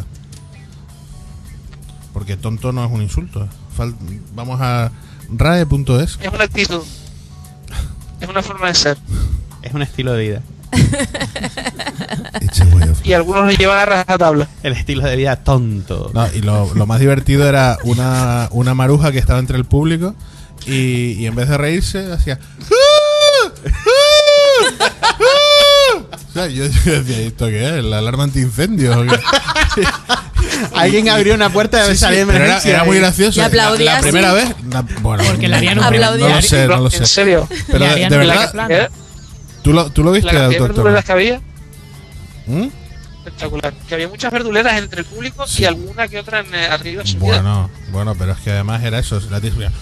Porque tonto no es un insulto. Vamos a rae.es.
Es una actitud. Es una forma de ser.
Es un estilo de vida.
Y algunos lo llevan a rajatabla.
El estilo de vida tonto.
No, y lo más divertido era una maruja que estaba entre el público y en vez de reírse hacía o sea, yo decía, ¿esto qué es? ¿La alarma antiincendios? ¿O qué?
Alguien abrió una puerta de
Sí,
salida de
pero
emergencia.
era muy gracioso.
Y aplaudía
La primera
así.
vez, bueno,
Porque le harían un
Aplaudía.
no lo sé, no lo sé.
En serio.
Pero
Le
de
harían
verdad,
un
¿Eh?
¿tú lo viste,
La cantidad de
doctor?
verduleras que había,
¿Mm?
espectacular. Que había muchas verduleras entre el público y alguna que otra arriba subida.
Bueno, pero es que además era eso. La tía subía,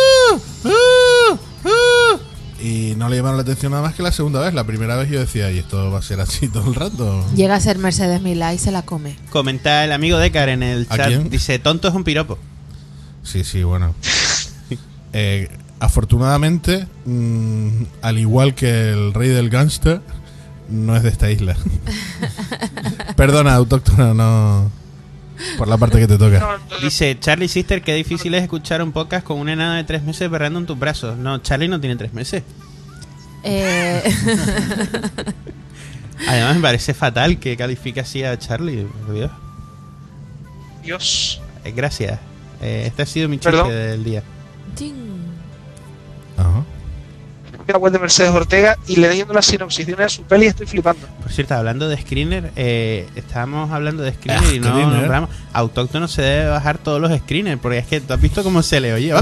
y no le llamaron la atención nada más que la segunda vez. La primera vez yo decía, ¿y esto va a ser así todo el rato?
Llega a ser Mercedes Milá y se la come.
Comenta el amigo Decar en el
¿A
chat.
quién?
Dice, tonto es un piropo.
Sí, bueno. Afortunadamente, al igual que el rey del gángster, no es de esta isla. Perdona, autóctono, no. Por la parte que te toca.
Dice, Charlie Sister, qué difícil es escuchar un podcast con una enana de 3 meses berrando en tus brazos. No, Charlie no tiene 3 meses. Además me parece fatal que califique así a Charlie. por Dios.
Dios.
Gracias. Este ha sido mi chiste
Perdón.
del día.
Ajá.
La web de Mercedes Ortega y leyendo la sinopsis de una de sus pelis estoy flipando.
Por cierto, hablando de screener, estábamos hablando de screener y no
Screener.
nombramos. Autóctono se debe bajar todos los screeners, porque es que tú has visto cómo se le oye.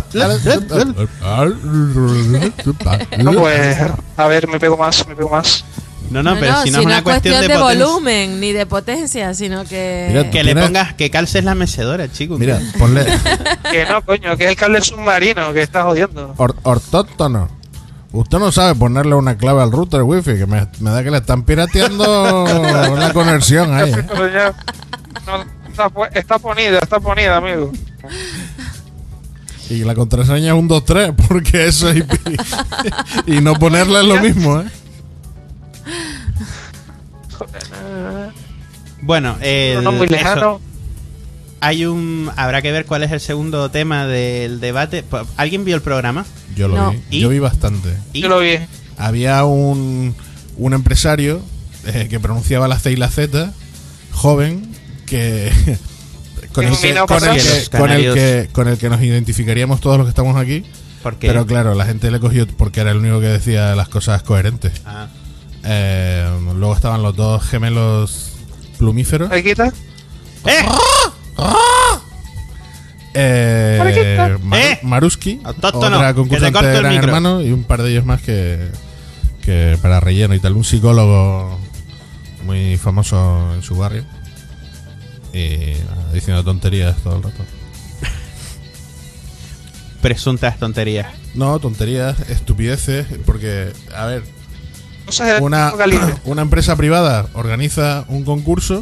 No, pues, a ver, me pego más.
No, pero si no es una cuestión de,
de
potencia.
volumen ni de potencia, sino que...
Mira,
Que le
Tienes-
pongas, que calces la mecedora, chico.
Mira, ponle
Que no, coño, que es el cable submarino que está jodiendo.
ortóctono. Usted no sabe ponerle una clave al router wifi, que me da que le están pirateando la conexión ahí.
No, está ponida, amigo.
Y la contraseña es 123, porque eso es IP. Y no ponerla es lo mismo, ¿eh?
Bueno,
No muy lejano.
habrá que ver cuál es el segundo tema del debate. ¿Alguien vio el programa?
Yo lo
No.
vi.
¿Y?
Yo vi bastante.
¿Y?
Yo lo vi.
Había un empresario que pronunciaba la C y la Z, joven, que con el que,
Iluminado
con el
pasado.
que-
Los
con el
canarios.
que- con el que nos identificaríamos todos los que estamos aquí,
¿Por qué?
Pero claro, la gente le cogió porque era el único que decía las cosas coherentes.
Ah.
Luego estaban los dos gemelos plumíferos.
Mariquita.
Maruski,
Autóctono,
otra
que te
concursante
corto
de
el
Gran
micro.
Hermano, y un par de ellos más que para relleno y tal. Un psicólogo muy famoso en su barrio. Y nada, diciendo tonterías todo el rato.
Presuntas tonterías.
No, tonterías, estupideces, porque, a ver,
Cosas del
una,
mismo calibre.
una empresa privada organiza un concurso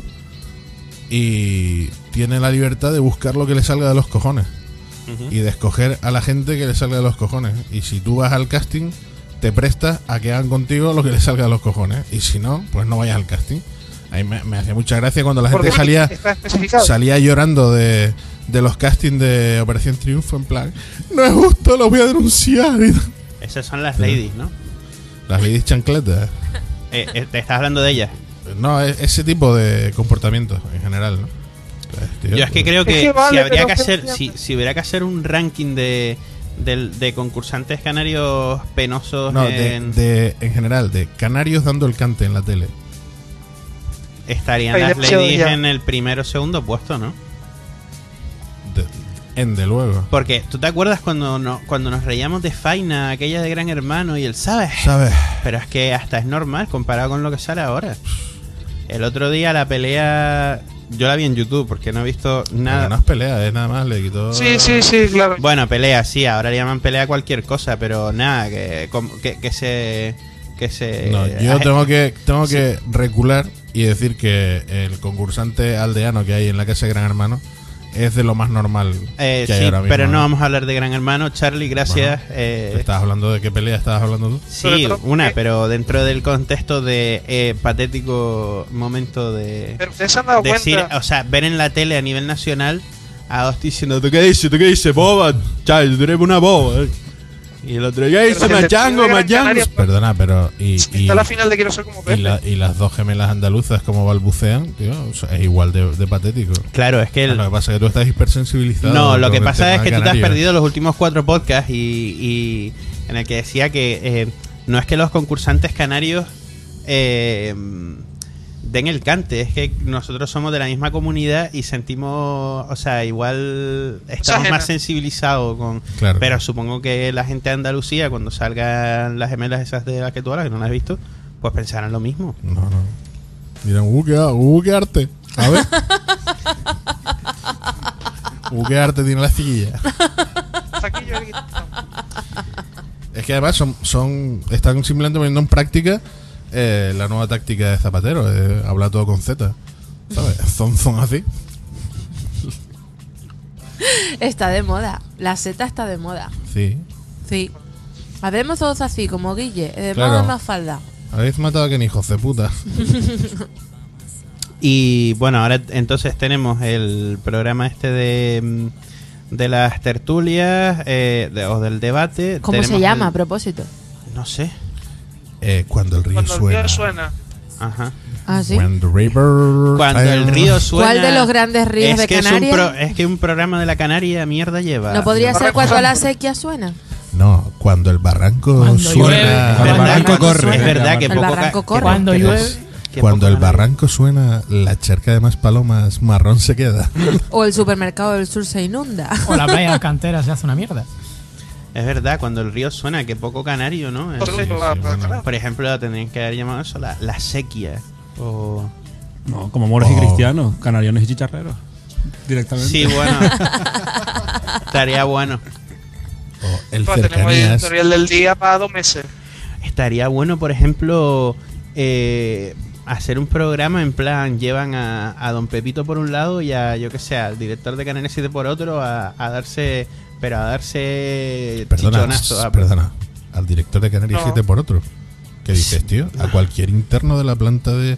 y tiene la libertad de buscar lo que le salga de los cojones y de escoger a la gente que le salga de los cojones. Y si tú vas al casting, te prestas a que hagan contigo lo que le salga de los cojones. Y si no, pues no vayas al casting. A mí me hacía mucha gracia cuando la gente
Porque está especificado.
salía llorando de los castings de Operación Triunfo, en plan, no es justo, lo voy a denunciar. Y
Esas son las ladies, ¿no?
las ladies chancletas.
Te estás hablando de ellas.
No, ese tipo de comportamientos en general, ¿no? Tío,
Yo es que creo
Es
que,
que vale,
si habría
pero
que hacer,
que-
si hubiera que hacer un ranking de concursantes canarios penosos
no,
en
en general, de canarios dando el cante en la tele.
estarían
Hay
las
demasiado
ladies
ya.
en el primero o segundo puesto, ¿no?
De luego.
Porque tú te acuerdas cuando nos reíamos de Faina, aquella de Gran Hermano y el ¿sabes?
¿Sabes?
Pero es que hasta es normal comparado con lo que sale ahora. El otro día la pelea yo la vi en YouTube porque no he visto nada.
No es pelea, es nada más, le quitó.
Sí, claro.
Bueno, pelea, sí, ahora le llaman pelea a cualquier cosa, pero nada, que se...
No, yo tengo que recular y decir que el concursante aldeano que hay en la casa de Gran Hermano es de lo más normal que hay
sí,
ahora mismo.
pero no vamos a hablar de Gran Hermano. Charlie, gracias.
¿Estabas hablando de qué pelea estabas hablando tú?
Sí, una, pero dentro del contexto de patético momento de
Pero ustedes se han dado
decir,
cuenta.
o sea, ver en la tele a nivel nacional a dos diciendo, ¿tú qué dices, boba? Charlie, tú eres una boba. Y el otro, ¿qué dices,
Pero
machango,
Gran Canaria,
Perdona, pero
Está la final de Quiero ser como Pepe.
y las dos gemelas andaluzas como balbucean, tío, o sea, es igual de patético.
Claro, es que
Lo que pasa es que tú estás hipersensibilizado.
no, lo
con
que
el
pasa
tema
es que tú te has
canario.
perdido los últimos 4 podcasts y en el que decía que no es que los concursantes canarios den el cante, es que nosotros somos de la misma comunidad y sentimos, o sea, igual estamos
ajena.
más sensibilizados con...
Claro.
Pero supongo que la gente de Andalucía, cuando salgan las gemelas esas de las que tú hablas, que no las has visto, pues pensarán lo mismo.
No. Dirán, qué arte. A ver. Qué arte tiene la chiquilla.
Aquí yo-
Es que además están simplemente poniendo en práctica la nueva táctica de Zapatero, habla todo con Z, ¿sabes? Son así.
Está de moda. La seta está de moda.
Sí.
Sí. Habemos todos así, como Guille. De
Claro.
moda más falda.
Habéis matado a Ken, hijos de puta.
Y bueno, ahora entonces tenemos el programa este de las tertulias o del debate.
¿Cómo se
Tenemos
llama a
el-
propósito?
No sé.
Cuando el río
Cuando el
suena.
río suena.
Ajá.
Ah, sí.
When the river
Cuando el río suena.
¿Cuál de los grandes ríos de
que
Canarias?
es que un programa de la Canaria mierda lleva.
¿No podría ser cuando la sequía suena?
No, cuando el barranco
Cuando
suena.
llueve.
Es
Cuando el
verdad,
barranco corre.
Es verdad que
El
poco
barranco corre.
Cuando
que-
llueve.
que
Cuando
poco
el
Canarias.
barranco suena, la charca de Maspalomas marrón se queda.
O el supermercado del sur se inunda.
O la playa Alcantera se hace una mierda.
Es verdad, cuando el río suena, que poco canario, ¿no?
Sí,
bueno.
Por ejemplo, tendrían que haber llamado eso la sequía. O...
No, como moros y cristianos, canariones y chicharreros. Directamente.
Sí, bueno. Estaría bueno.
O el
Pues tenemos el
cercanías.
editorial del día para 2 meses.
Estaría bueno, por ejemplo, hacer un programa en plan, llevan a Don Pepito por un lado y a, yo que sé, al director de Canal 7 por otro a darse chichonazo.
Perdona, al director de Canarias
No.
7 por otro. ¿Qué dices, tío? A cualquier interno de la planta de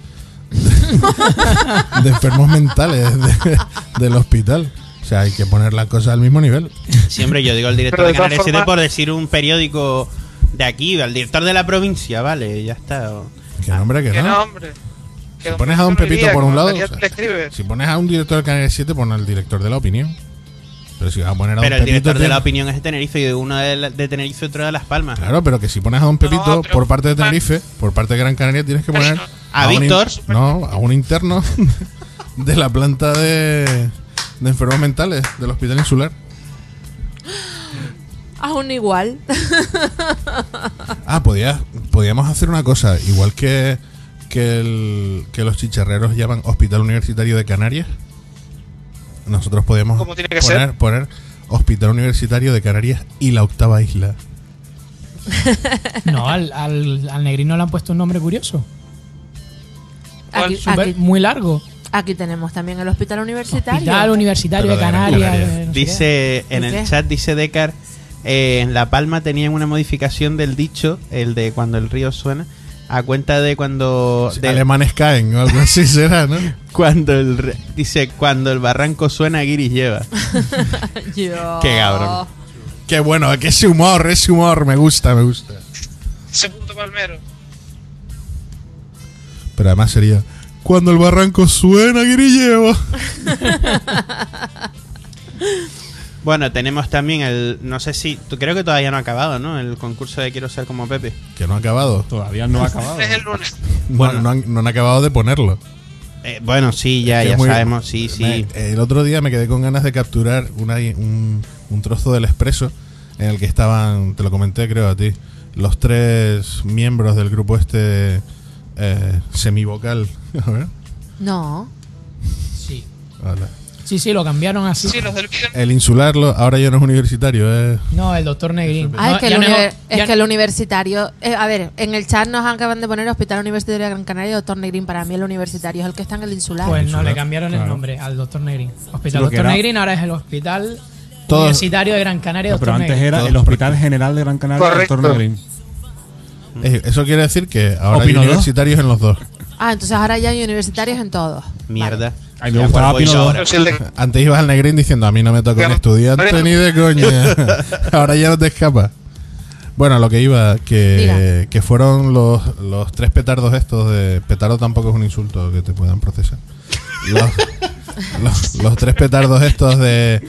enfermos mentales del hospital. O sea, hay que poner las cosas al mismo nivel.
Siempre yo digo al director
Pero
de
de todas
Canal 7
formas-
por decir un periódico de aquí, al director de la provincia, vale, ya está.
Que no, hombre, que
Que no,
no.
hombre. Que
Si
don
pones a Don
Pepito
Pepito
no
por un
iría,
lado,
que
o sea,
le escribe.
si pones a un director del Canal 7, pon al director de la opinión. Pero si vas a poner a
Pero
Don
el director
Pepito,
de La Opinión es de Tenerife y uno de Tenerife y otro de Las Palmas.
Claro, pero que si pones a Don Pepito
No, pero-
por parte de Tenerife, por parte de Gran Canaria, tienes que poner
A
un
Víctor.
a un interno de la planta de enfermos mentales del Hospital Insular.
Aún igual.
Ah, podíamos hacer una cosa, igual que los chicharreros llaman Hospital Universitario de Canarias. Nosotros podíamos
¿Cómo tiene que
poner Hospital Universitario de Canarias y la octava isla.
No, al negrino le han puesto un nombre curioso.
Aquí,
Muy largo.
aquí tenemos también el hospital universitario.
Hospital Universitario
Pero
de
de Gran
Canarias.
Canaria.
no sé
Dice en
¿Y
el
qué?
chat, dice Decar, en La Palma tenían una modificación del dicho, el de cuando el río suena, a cuenta de cuando...
Alemanes caen o algo así será, ¿no?
Dice, cuando el barranco suena, guiris lleva.
Yo.
Qué cabrón.
Qué bueno, que ese humor, me gusta.
Ese punto palmero.
Pero además sería, cuando el barranco suena, guirilleo.
Bueno, tenemos también el... No sé si... Creo que todavía no ha acabado, ¿no? El concurso de Quiero ser como Pepe.
Que no ha acabado.
Todavía no ha acabado.
Es el lunes.
Bueno, no han acabado de ponerlo.
Bueno, sí,
Es que
ya
es muy-
sabemos, sí.
El otro día me quedé con ganas de capturar un trozo del Expreso en el que estaban, te lo comenté creo a ti, los 3 miembros del grupo este semivocal. A ver.
No.
Sí.
Hola.
Sí, lo cambiaron así.
Sí, los del
El insularlo ahora ya no es universitario,
No, el doctor Negrín.
Ah,
No,
es que,
ya
el,
no-
univer-
ya-
es que el universitario. A ver, en el chat nos acaban de poner Hospital Universitario de Gran Canaria y Doctor Negrín. Para mí, el universitario es el que está en el insular.
Pues no,
Insular.
le cambiaron el
Claro.
nombre al doctor Negrín. Hospital
Sí, lo que
Doctor
era-
Negrín ahora es el Hospital
Todos-
Universitario de Gran Canaria.
No, pero
Doctor
antes
Negrín.
era
Todos
el Hospital General de Gran Canaria,
Correcto.
Doctor Negrín.
Eso quiere decir que ahora hay
Opino dos.
universitarios en los dos.
Ah, entonces ahora ya hay universitarios en todos.
Mierda.
Ahí me gustaba
voy yo
Pino
ahora.
Pero si el de-
Antes ibas al Negrín diciendo, a mí no me toca un
Claro.
estudiante ni de coña. Ahora ya no te escapa. Bueno, lo que iba, que fueron los 3 petardos estos de... Petardo tampoco es un insulto que te puedan procesar. Los 3 petardos estos de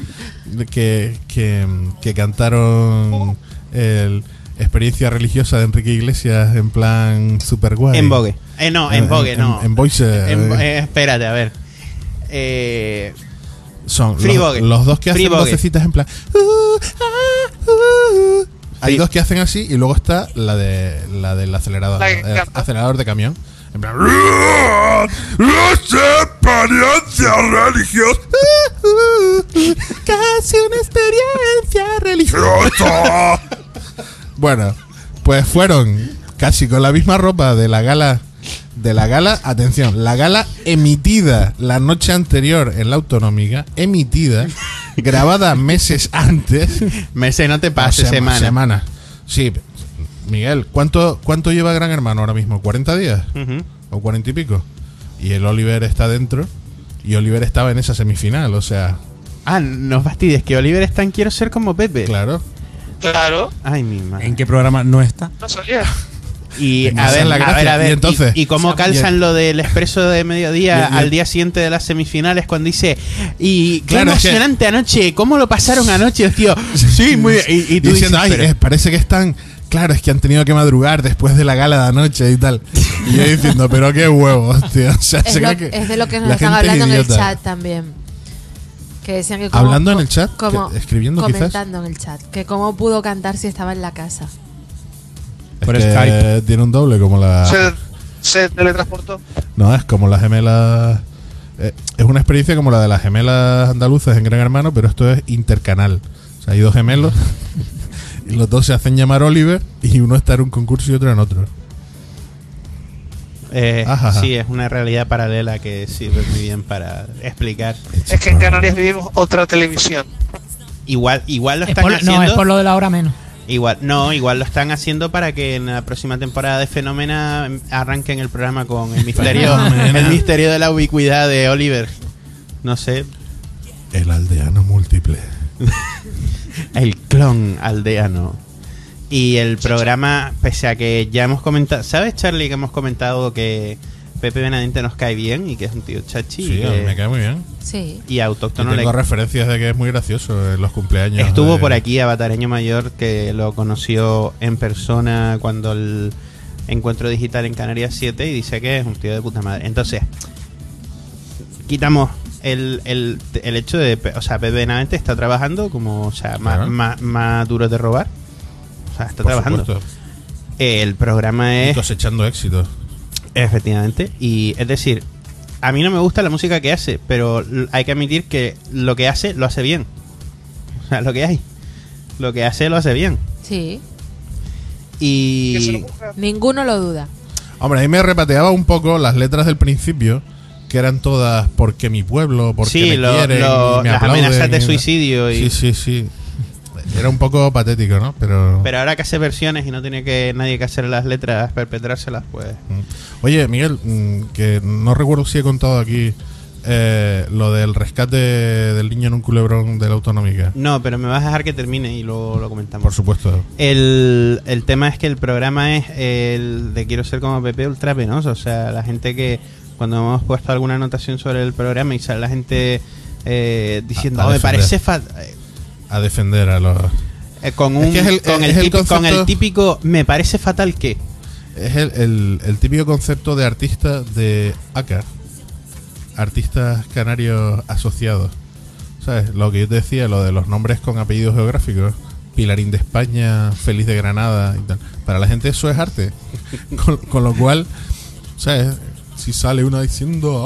que cantaron el experiencia religiosa de Enrique Iglesias en plan super guay.
En Vogue. No, en Vogue, no.
En Voice.
Espérate, a ver.
Son
Free Vogue.
los dos que
Free
hacen
Vogue.
vocecitas en plan. Hay dos que hacen así y luego está la del acelerador,
La que canta.
acelerador de camión. En plan.
Experiencia religiosa.
Casi una experiencia religiosa. Bueno, pues fueron casi con la misma ropa de la gala. Atención, la gala emitida la noche anterior en la Autonómica, grabada meses antes.
Meses, no te pases, semana.
Semanas. Sí, Miguel, ¿cuánto lleva Gran Hermano ahora mismo? ¿40 días?
Ujú.
¿O 40 y pico? Y el Oliver está dentro. Y Oliver estaba en esa semifinal, o sea,
Ah, no fastidies, que Oliver está en Quiero ser como Pepe.
claro.
Claro,
Ay, mi madre.
¿En qué programa no está?
no sabía.
Y
Esa
a ver,
es la gracia.
a ver.
Y entonces-
¿Y cómo calzan lo del expreso de mediodía
Y- y-
al día siguiente de las semifinales cuando dice, y qué
Claro, es que-
emocionante anoche, ¿cómo lo pasaron anoche, tío? Sí, muy bien. Y tú
diciendo,
dices,
ay,
pero-
parece que están. Claro, es que han tenido que madrugar después de la gala de anoche y tal. Y yo diciendo, pero qué huevos, tío. O sea,
Es,
se
lo-
cree que
es de lo que nos
la
están
gente es
hablando en el
idiota.
chat también. Que decían que
¿Hablando en el chat? ¿Escribiendo quizás?
comentando en el chat. Que cómo pudo cantar si estaba en la casa.
Es
Por
que
Skype.
tiene un doble como la.
Se teletransportó.
No, es como las gemelas. Es una experiencia como la de las gemelas andaluzas en Gran Hermano, pero esto es intercanal. O sea, hay 2 gemelos y los 2 se hacen llamar Oliver y uno está en un concurso y otro en otro. Ajá.
Sí, es una realidad paralela que sirve muy bien para explicar.
Es que en Canarias vivimos otra televisión.
Igual lo
Es
están
por,
haciendo.
no, es por lo de la hora menos.
Igual lo están haciendo para que en la próxima temporada de Fenómena arranquen el programa con el misterio de la ubicuidad de Oliver. No sé,
El aldeano múltiple.
el clon aldeano. Y el programa, pese a que ya hemos comentado, ¿sabes, Charlie, que hemos comentado que Pepe Benavente nos cae bien y que es un tío chachi.
Sí,
y
a mí me cae muy bien.
Sí.
Y autóctono.
Y tengo referencias de que es muy gracioso en los cumpleaños.
Estuvo por aquí Avatareño Mayor, que lo conoció en persona cuando el encuentro digital en Canarias 7 y dice que es un tío de puta madre. Entonces, quitamos el hecho de... O sea, Pepe Benavente está trabajando como... O sea,
Claro.
más duro de robar. O sea, está
Por
trabajando.
supuesto.
El programa
Y
es...
cosechando éxitos.
Efectivamente. Y es decir, a mí no me gusta la música que hace, pero hay que admitir que lo que hace, lo hace bien. O sea, lo que hay. Lo que hace, lo hace bien.
Sí.
Que se
Y...
lo busca.
Ninguno lo duda.
Hombre, ahí me repateaba un poco las letras del principio, que eran todas porque mi pueblo, porque
Sí,
me quieren, y me
las
aplauden,
amenazas de
y-
suicidio. Y...
Sí. Era un poco patético, ¿no? Pero
Pero ahora que hace versiones y no tiene que nadie que hacer las letras, perpetrárselas, pues...
Oye, Miguel, que no recuerdo si he contado aquí lo del rescate del niño en un culebrón de la autonómica.
No, pero me vas a dejar que termine y luego lo comentamos.
Por supuesto.
El tema es que el programa es el de Quiero ser como Pepe ultra penoso. O sea, la gente que cuando hemos puesto alguna anotación sobre el programa y sale la gente diciendo,
A
me
defender.
parece
A defender a los...
con
Es que es el-
con
es el
con el
concepto-
típico, me parece fatal que...
Es el típico concepto de artista de ACA, artistas canarios asociados. ¿Sabes? Lo que yo te decía, lo de los nombres con apellidos geográficos. Pilarín de España, Feliz de Granada y tal. Para la gente eso es arte. Con lo cual, ¿sabes? Si sale una diciendo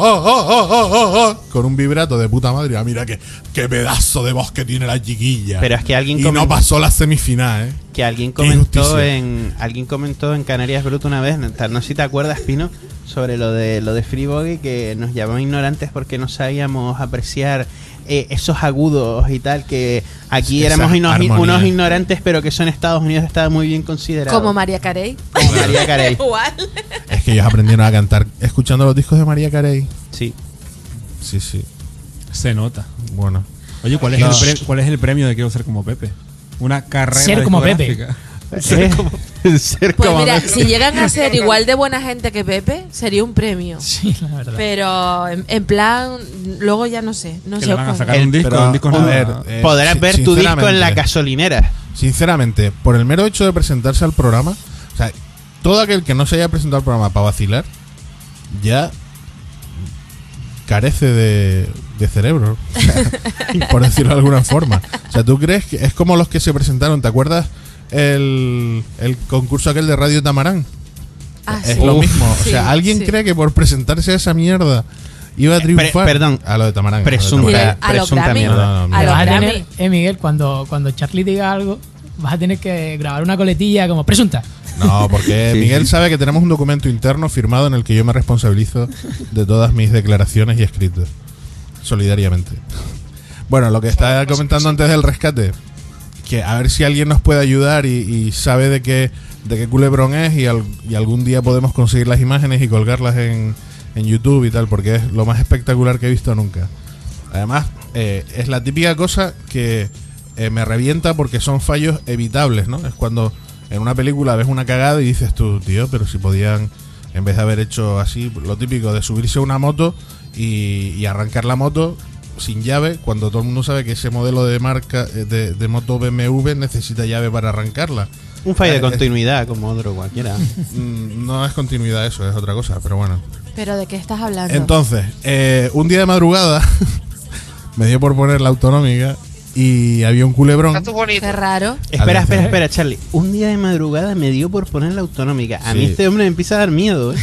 con un vibrato de puta madre, mira qué pedazo de voz que tiene la chiquilla.
Pero es que alguien
y no pasó la semifinal, ¿eh?
Que alguien
Qué injusticia.
alguien comentó en Canarias Bruto una vez, no sé si te acuerdas, Pino, sobre lo de Free Bogey, que nos llamó ignorantes porque no sabíamos apreciar esos agudos y tal, que aquí
Esa
éramos
armonía.
unos ignorantes, pero que eso en Estados Unidos estaba muy bien considerado.
Como María Carey.
Como María Carey.
Igual.
Es que ellos aprendieron a cantar escuchando los discos de María Carey.
Sí.
Sí.
Se nota.
Bueno.
Oye, ¿cuál es,
No.
cuál es el premio de Quiero ser como Pepe? Una carrera
Ser como Pepe.
discográfica.
Ser
Pues
como
mira,
Pepe.
si llegan a ser igual de buena gente que Pepe, sería un premio.
Sí, la verdad.
Pero en plan, luego ya no sé. No
Que
sé
le van a
cómo.
sacar un disco,
Pero,
un disco
a
nuevo.
ver,
Podrás ver tu disco en la
sinceramente,
gasolinera.
Sinceramente, por el mero hecho de presentarse al programa, o sea, todo aquel que no se haya presentado al programa para vacilar, ya carece de cerebro, o sea, por decirlo de alguna forma. O sea, ¿tú crees que es como los que se presentaron? ¿Te acuerdas el concurso aquel de Radio Tamarán?
Ah,
Es
sí.
lo mismo. O
Sí,
sea, ¿alguien
sí.
cree que por presentarse a esa mierda iba a triunfar?
perdón.
A lo de Tamarán.
Presunta.
Sí, a los
presunta
Grammy.
mierda.
No,
A
Te
los
vas a
Grammy.
tener, Miguel, cuando Charlie diga algo, vas a tener que grabar una coletilla como presunta.
No, porque
Sí,
Miguel
sí.
sabe que tenemos un documento interno firmado en el que yo me responsabilizo de todas mis declaraciones y escritos. Solidariamente. Bueno, lo que estaba comentando antes del rescate, que a ver si alguien nos puede ayudar y sabe de qué culebrón es y algún día podemos conseguir las imágenes y colgarlas en YouTube y tal, porque es lo más espectacular que he visto nunca. Además, es la típica cosa que me revienta porque son fallos evitables, ¿no? Es cuando en una película ves una cagada y dices tú, tío, pero si podían, en vez de haber hecho así, lo típico de subirse a una moto y arrancar la moto sin llave, cuando todo el mundo sabe que ese modelo de marca de moto BMW necesita llave para arrancarla.
Un fallo de continuidad, como otro cualquiera.
No es continuidad eso, es otra cosa, pero bueno.
¿Pero de qué estás hablando?
Entonces, un día de madrugada me dio por poner la autonómica y había un culebrón.
Está tú bonito.
Qué raro.
Espera, Charlie. Un día de madrugada me dio por poner la autonómica. A mí
Sí.
este hombre me empieza a dar miedo, ¿eh?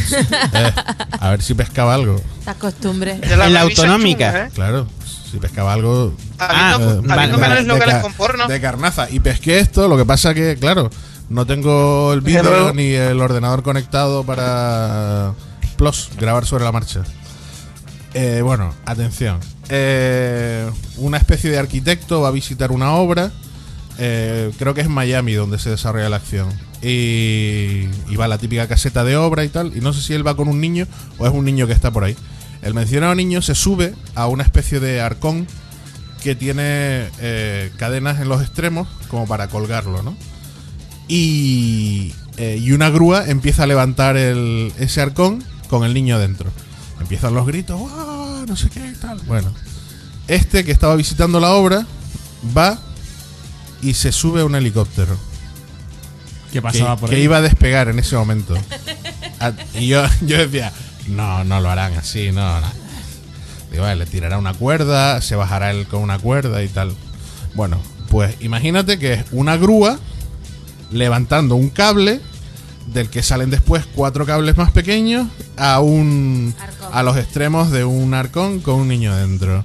A ver si pescaba algo.
La costumbre.
De la
En la
revisa
autonómica.
chunga, ¿eh?
Claro, si pescaba algo
Habiendo
vale,
canales locales
ca-
con porno.
de carnaza. Y pesqué esto, lo que pasa que, claro, no tengo el vídeo
Pero-
ni el ordenador conectado para grabar sobre la marcha. Bueno, atención. Una especie de arquitecto va a visitar una obra. Creo que es Miami donde se desarrolla la acción. Y va a la típica caseta de obra y tal. Y no sé si él va con un niño o es un niño que está por ahí. El mencionado niño se sube a una especie de arcón que tiene cadenas en los extremos como para colgarlo, ¿no? Y una grúa empieza a levantar ese arcón con el niño dentro. Empiezan los gritos, ¡wow! No sé qué y tal. Bueno, este que estaba visitando la obra va y se sube a un helicóptero
¿Qué pasaba por
que
ahí?
iba a despegar en ese momento. Y yo decía, no lo harán así, no. Digo, le tirará una cuerda, se bajará él con una cuerda y tal. Bueno, pues imagínate que es una grúa levantando un cable del que salen después 4 cables más pequeños a los extremos de un arcón con un niño dentro.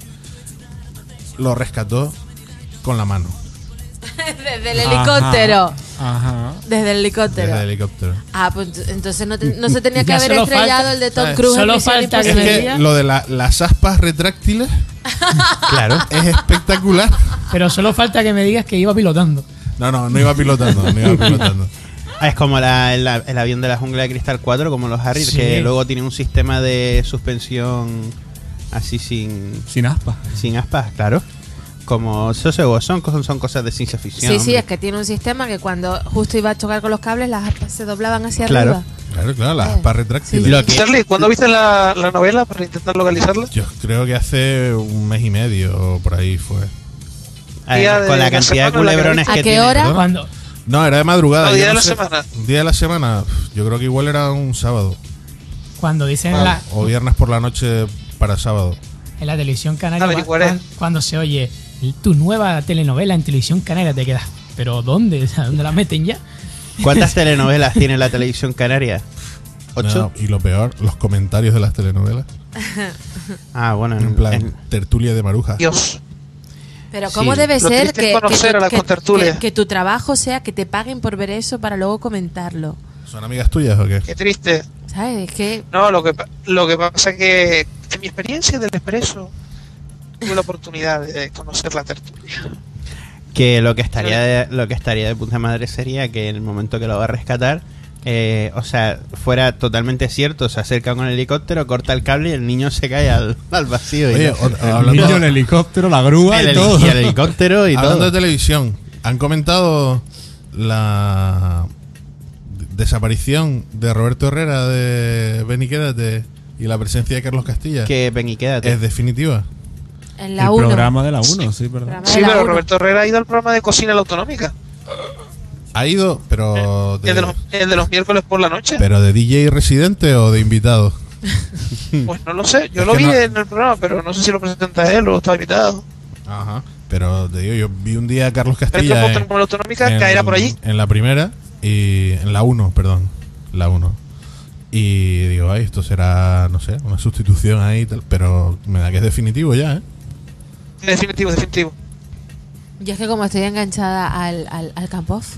Lo rescató con la mano.
Desde el helicóptero.
Ajá.
Desde el helicóptero.
Desde el helicóptero.
Ah, pues entonces no se tenía que
Ya
haber
solo
estrellado
falta-
el de Tom
¿sabes?
Cruise en
Solo
Misión
falta que
Es
Imposible.
que lo de las aspas retráctiles
Claro.
es espectacular.
Pero solo falta que me digas que iba pilotando.
No iba pilotando,
Es como el avión de la jungla de Cristal 4, como los Harrier,
Sí.
que luego tiene un sistema de suspensión así
Sin aspa.
sin aspas, claro. Como son cosas de ciencia ficción.
Sí, sí,
hombre.
es que tiene un sistema que cuando justo iba a chocar con los cables, las aspas se doblaban hacia
Claro.
arriba.
Claro, las aspas retráctiles.
Sí.
Lo que-
Charlie, ¿cuándo viste la novela para intentar localizarla?
Yo creo que hace un mes y medio o por ahí fue.
Además,
de
con la
la
cantidad de
semana en la que
culebrones
¿A
que
qué
tiene.
hora?
¿Perdona?
Cuando
No, era de madrugada.
No,
yo
día de
no
la
sé.
semana.
Día de la semana. Yo creo que igual era un sábado.
dicen
O viernes por la noche para sábado.
en la televisión canaria,
Averiguaré.
cuando se oye tu nueva telenovela en televisión canaria, te quedas, ¿pero dónde? O sea, ¿dónde la meten ya?
¿Cuántas telenovelas tiene la televisión canaria? ¿8?
No, y lo peor, los comentarios de las telenovelas.
Ah, bueno,
En plan, tertulia de Maruja.
Dios.
Pero ¿cómo
Sí.
debe
Lo
ser
triste es conocer a la contertulia.
que tu trabajo sea que te paguen por ver eso para luego comentarlo?
¿Son amigas tuyas o qué?
Qué triste.
¿Sabes? Es que
No, lo que pasa es que en mi experiencia del Expreso tuve la oportunidad de conocer la tertulia.
Que lo que estaría de puta madre sería que en el momento que lo va a rescatar, o sea, fuera totalmente cierto, se acerca con el helicóptero, corta el cable y el niño se cae al vacío.
Oye,
y
El niño, el helicóptero, la grúa y todo.
y el helicóptero y
hablando
todo.
de televisión, han comentado la desaparición de Roberto Herrera de Ven y Quédate y la presencia de Carlos Castilla.
Que ven y quédate.
¿Es definitiva?
en la
El
1.
programa de la 1, sí, perdón.
Programa
Sí,
de la
pero
uno.
Roberto Herrera ha ido al programa de cocina la autonómica.
Ha ido, pero
El de los miércoles por la noche.
pero de DJ residente o de invitado.
Pues no lo sé. Yo
Es
lo
que
vi
no-
en el programa, pero no sé si lo presenta él o estaba invitado.
Ajá. Pero te digo, yo vi un día a Carlos
Pero
Castilla
como la autonómica caerá por allí.
en la primera y en la 1, perdón, la 1. Y digo, ay, esto será, no sé, una sustitución ahí y tal, pero me da que es definitivo ya, ¿eh?
Definitivo.
Yo es que como estoy enganchada al Campoff,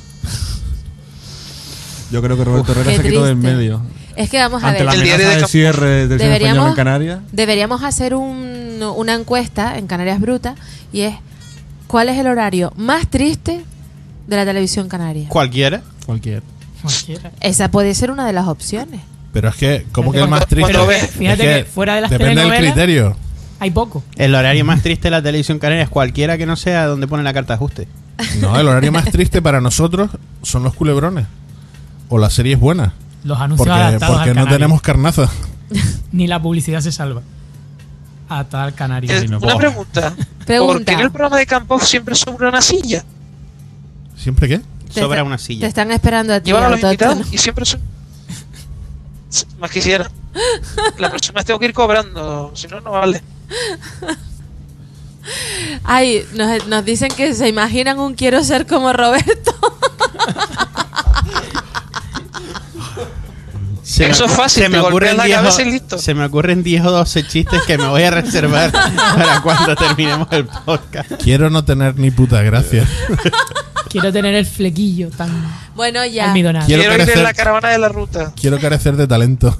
Yo creo que Roberto Herrera
qué
se quitó del
triste.
medio.
Es que vamos a
Ante
ver.
la
El diario
amenaza
de
de
Campo.
cierre del cine español en Canarias.
Deberíamos hacer una encuesta en Canarias Bruta y es ¿cuál es el horario más triste de la televisión canaria?
Cualquiera.
Cualquier.
Cualquiera.
Esa puede ser una de las opciones.
Pero es que, como que el
Cuando-
más triste.
cuando ves-
Es
Fíjate que fuera de las
depende del
telenovelas-
criterio.
Hay poco.
El horario más triste de la televisión canaria es cualquiera que no sea donde pone la carta de ajuste.
No, el horario más triste para nosotros son los culebrones. O las series buenas.
Los anuncios
Porque
adaptados al
no
canario.
tenemos carnaza.
Ni la publicidad se salva. Adaptada al canario.
Sí, no
Una
puedo.
pregunta.
Pregunta.
¿Por qué en el programa de Campos siempre sobre una silla?
¿Siempre qué?
Sobra
está-
una
Te
silla.
están esperando a ti.
Llevan a los
autóctono.
invitados y siempre son... Más quisiera. La próxima vez tengo que ir cobrando, si no, no vale.
Ay, nos dicen que se imaginan un quiero ser como Roberto.
Eso es fácil, te golpeas la cabeza y listo.
Se me ocurren 10 o 12 chistes que me voy a reservar para cuando terminemos el podcast.
Quiero no tener ni puta gracia.
Quiero tener el flequillo tan
Bueno, ya.
almidonado.
Quiero
Quiero ir
carecer-
en la caravana de la ruta.
Quiero carecer de talento.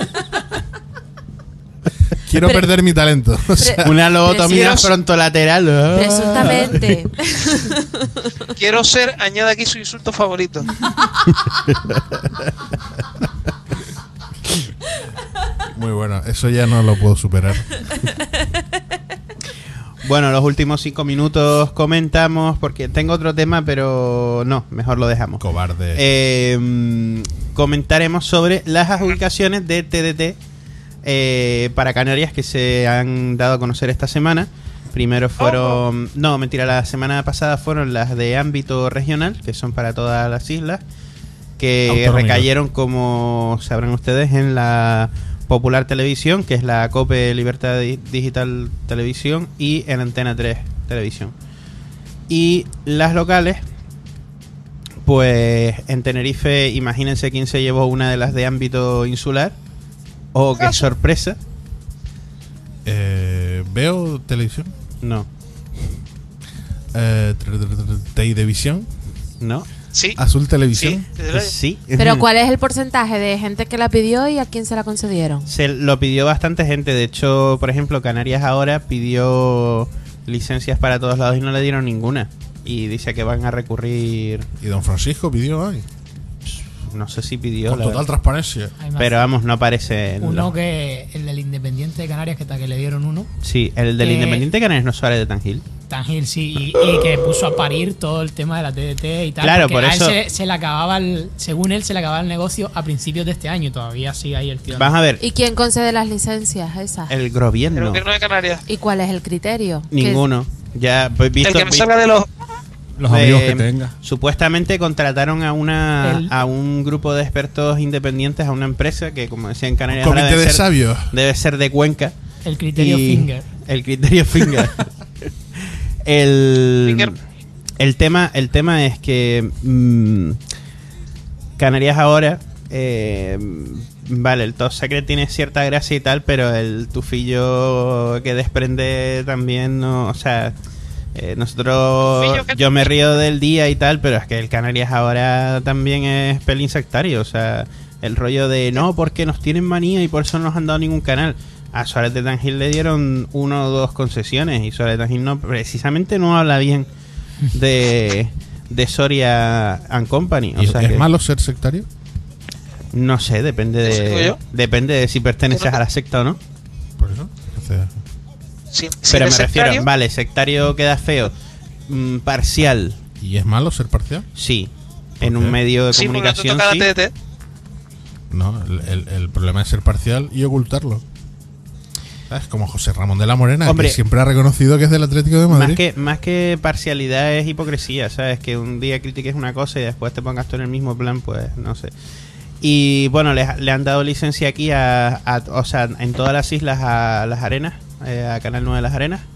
Quiero
Pre-
perder mi talento. O sea,
Una lobotomía
Precioso.
frontolateral.
Presuntamente.
Quiero ser, añade aquí su insulto favorito.
muy bueno. Eso ya no lo puedo superar.
Bueno, los últimos 5 minutos comentamos porque tengo otro tema, pero no, mejor lo dejamos.
Cobarde.
comentaremos sobre las adjudicaciones de TDT para Canarias que se han dado a conocer esta semana. Primero fueron... No, mentira, la semana pasada fueron las de ámbito regional, que son para todas las islas, que
Autonómico.
recayeron, como sabrán ustedes, en la Popular Televisión, que es la COPE Libertad Digital Televisión, y en Antena 3 Televisión. Y las locales, pues en Tenerife, imagínense quién se llevó una de las de ámbito insular. ¡Oh, qué sorpresa!
¿Veo televisión?
No.
¿Televisión?
¿No?
Sí.
¿Azul Televisión?
Sí.
Pero ¿cuál es el porcentaje de gente que la pidió y a quién se la concedieron?
Se lo pidió bastante gente. De hecho, por ejemplo, Canarias Ahora pidió licencias para todos lados y no le dieron ninguna. Y dice que van a recurrir.
¿Y don Francisco pidió hoy?
No sé si pidió.
Con
la
total
verdad.
transparencia.
Hay más.
Pero vamos, no aparece. en
Uno
los-
que el del Independiente de Canarias, que le dieron uno.
Sí, el del
que-
Independiente Canarias no es Suárez de Tangil.
Tangil, sí, y que puso a parir todo el tema de la TDT y tal.
Claro,
porque
por
a
eso-
él se le acababa según él, se le acababa el negocio a principios de este año. Todavía sigue ahí el tío.
Vas a ver,
¿Y quién concede las licencias esas?
el
El
gobierno.
gobierno de Canarias.
¿Y cuál es el criterio?
Ninguno. Ya, pues, visto,
El que me salga de los...
Los amigos que tenga.
Supuestamente contrataron a
El-
a un grupo de expertos independientes, a una empresa que, como decía en Canarias,
Comité
ahora debe
de
ser-
sabios.
debe ser de Cuenca.
El criterio
Y-
Finger.
El criterio Finger.
Finger.
El tema es que Canarias Ahora, vale, el Top Secret tiene cierta gracia y tal, pero el tufillo que desprende también no, o sea, nosotros,
Tufillo que-
yo me río del día y tal, pero es que el Canarias Ahora también es pelín sectario, o sea, el rollo de no, porque nos tienen manía y por eso no nos han dado ningún canal. A Suárez de Tangil le dieron 1 o 2 concesiones y Suárez de Tangil no, precisamente no habla bien de Soria and Company. O
¿Y
sea
¿Es
que,
malo ser sectario?
no sé, depende
¿Eso digo
de
yo?
depende de si perteneces
Creo que-
a la secta o no.
Por eso. O sea,
Si
Pero me
eres
refiero,
sectario,
vale, sectario queda feo. Parcial,
¿y es malo ser parcial?
sí.
¿Por
En
qué?
un medio de
sí, porque no te
comunicación
toca
sí.
la TDT.
No, el problema es ser parcial y ocultarlo. ¿Sabes? Como José Ramón de la Morena,
Hombre,
que siempre ha reconocido que es del Atlético de Madrid.
Más que parcialidad es hipocresía, ¿sabes? Que un día critiques una cosa y después te pongas tú en el mismo plan, pues no sé. Y bueno, le han dado licencia aquí o sea, en todas las islas a Las Arenas, a Canal 9 de Las Arenas,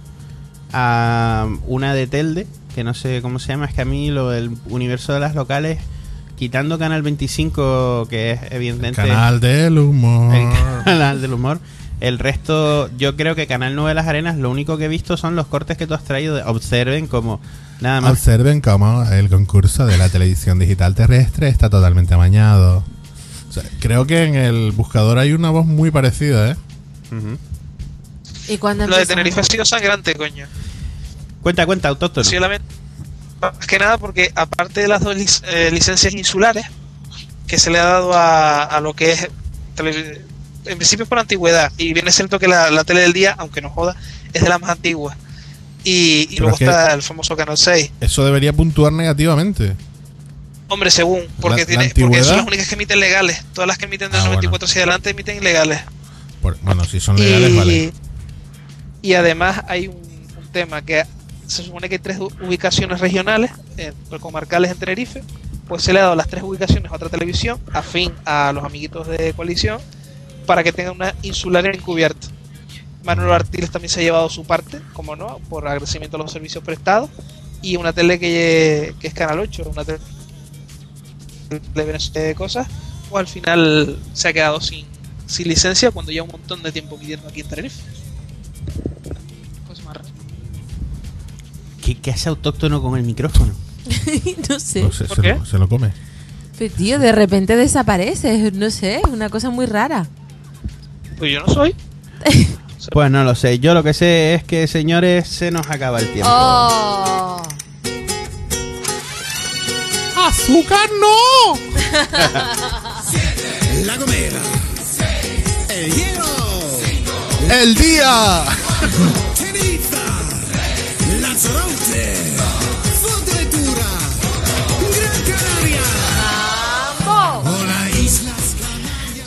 a una de Telde, que no sé cómo se llama, es que a mí el universo de las locales, quitando Canal 25, que es evidentemente
Canal del humor.
el canal del humor. El resto, yo creo que Canal 9 de Las Arenas, lo único que he visto son los cortes que tú has traído. Observen como nada más.
Observen cómo el concurso de la televisión digital terrestre está totalmente amañado. O sea, creo que en el buscador hay una voz muy parecida, ¿eh?
Ujú.
¿Y cuándo
Lo de
empiezan?
Tenerife ha sido sangrante, coño.
Cuenta,
Ha
autóctono.
sido más que nada porque aparte de las 2 licencias insulares que se le ha dado a lo que es en principio es por antigüedad, y bien es cierto que la tele del día, aunque no joda, es de las más antiguas, y
Pero
luego
es que-
está el famoso Canal 6.
Eso debería puntuar negativamente.
Hombre, según, porque,
La
porque
antigüedad.
son las únicas que emiten legales. Todas las que emiten del
Ah,
94 hacia adelante emiten ilegales.
Bueno, si son legales, vale.
Y además hay un tema que se supone que hay 3 ubicaciones regionales, comarcales en Tenerife, pues se le ha dado las 3 ubicaciones a otra televisión, afín a los amiguitos de coalición, para que tengan una insular encubierta. Manuel Artiles también se ha llevado su parte, como no, por agradecimiento a los servicios prestados, y una tele que es Canal 8, una tele de cosas, pues al final se ha quedado sin licencia cuando lleva un montón de tiempo pidiendo aquí en Tenerife. Cosa más rara.
¿Qué hace autóctono con el micrófono?
No sé.
No sé,
¿Por qué?
se lo come.
Pero, tío, de repente desaparece. No sé, es una cosa muy rara.
Pues yo no soy.
Pues no lo sé. Yo lo que sé es que, señores, se nos acaba el tiempo.
¡Oh!
¡Azúcar no!
La Gomera. El Hielo.
¡El día!
Tenerife. Lanzarote. Fuerteventura. Gran Canaria.
¡Vamos!
O la isla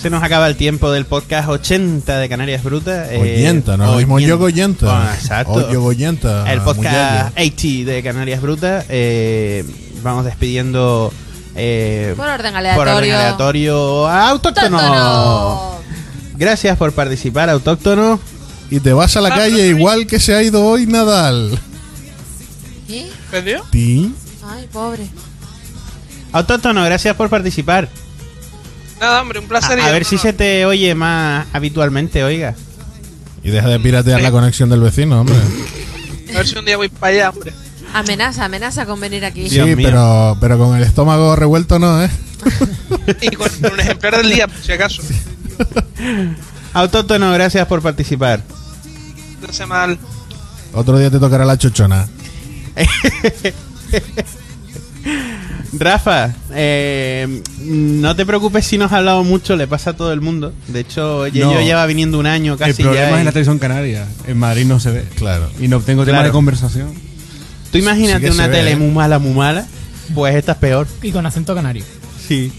Se nos acaba el tiempo del podcast 80 de Canarias Bruta.
Oyenta, ¿no? Lo mismo yo Goyenta.
Ah, exacto.
O yo Goyenta.
El podcast 80 de Canarias Bruta. Vamos despidiendo
Por orden
por orden aleatorio a Autóctono. Gracias por participar, Autóctono.
Y te vas a la calle igual que se ha ido hoy Nadal.
¿Y?
¿Perdió?
¿Ti?
Ay, pobre.
Autóctono, gracias por participar.
Nada, hombre, un placer.
A ver si se te oye más habitualmente, oiga.
Y deja de piratear la conexión del vecino, hombre.
A ver si un día voy para allá, hombre.
Amenaza con venir aquí.
Dios
Sí,
mío.
pero con el estómago revuelto no, ¿eh?
Y con un ejemplar del día, por si acaso.
Autóctono, gracias por participar.
No hace mal.
Otro día te tocará la chochona.
Rafa, no te preocupes si nos ha hablado mucho, le pasa a todo el mundo. De hecho, yo lleva viniendo un año casi.
El problema
ya
es en la televisión canaria. En Madrid no se ve.
Claro.
Y no tengo tema
Claro.
de conversación.
Tú imagínate
Sí que
una
se ve,
tele
¿eh?
muy mala, pues esta es peor.
Y con acento canario.
Sí.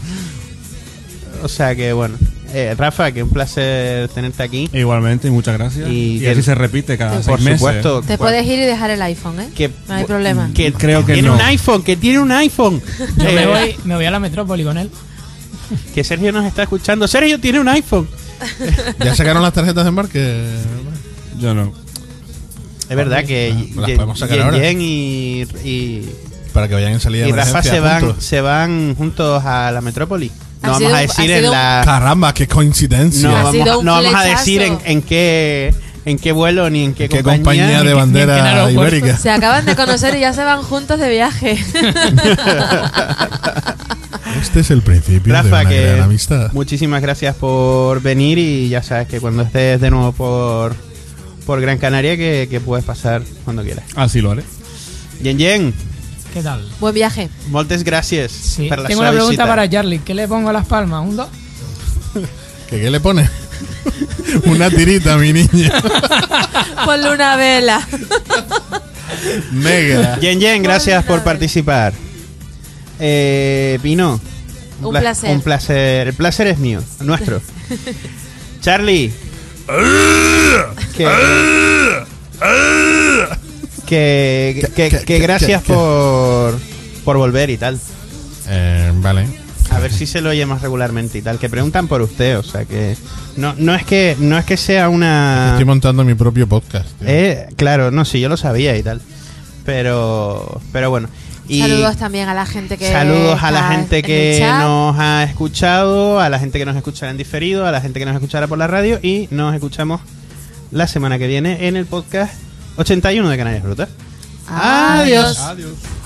O sea que bueno. Rafa, que un placer tenerte aquí.
Igualmente, muchas gracias.
Y
Y
que-
así se repite cada
Por
6 meses.
supuesto.
Te puedes ir y dejar el iPhone, ¿eh?
Que,
No hay problema.
Que
Creo que
tiene
no.
un iPhone, que tiene un iPhone.
Yo me voy a la metrópoli con él.
Que Sergio nos está escuchando. Sergio tiene un iPhone.
¿Ya sacaron las tarjetas de embarque?
Yo no.
Es verdad que
las podemos sacar ahora.
Yen y
Para que vayan en salida de
y Rafa
emergencia juntos.
se van juntos a la metrópoli. No
Ha
vamos
sido-
a decir
ha
en
sido-
la
Caramba, qué coincidencia.
no
Ha
vamos,
sido un
no vamos a
flechazo.
decir en qué vuelo ni en qué,
¿Qué compañía de
ni en
bandera
aeropuerto.
ibérica?
Se acaban de conocer y ya se van juntos de viaje.
Este es el principio de
Rafa,
una
que
gran amistad.
muchísimas gracias por venir y ya sabes que cuando estés de nuevo por Gran Canaria que puedes pasar cuando quieras.
Así lo haré.
Yen,
¿Qué tal?
Buen viaje.
moltes gràcies
Sí.
per la
Tengo
seva
una pregunta
visita.
para Charlie. ¿Qué le pongo a las palmas? ¿Un 2?
¿Qué le pone? Una tirita, mi niña.
Ponle una vela.
Negra.
Yen, gracias por participar. Pino,
Un placer.
Un placer. El placer es mío, nuestro. Charlie. Que gracias por volver y tal.
Vale.
A ver si se lo oye más regularmente y tal. Que preguntan por usted, o sea que no es que sea una.
Estoy montando mi propio podcast. tío.
Claro, no, sí, yo lo sabía y tal. Pero bueno. Y
Saludos también a la gente que
saludos a la
está
gente
en
que
el chat.
nos ha escuchado, a la gente que nos escuchará en diferido, a la gente que nos escuchará por la radio y nos escuchamos la semana que viene en el podcast 81 de Canarias Brutas.
Adiós.
Adiós.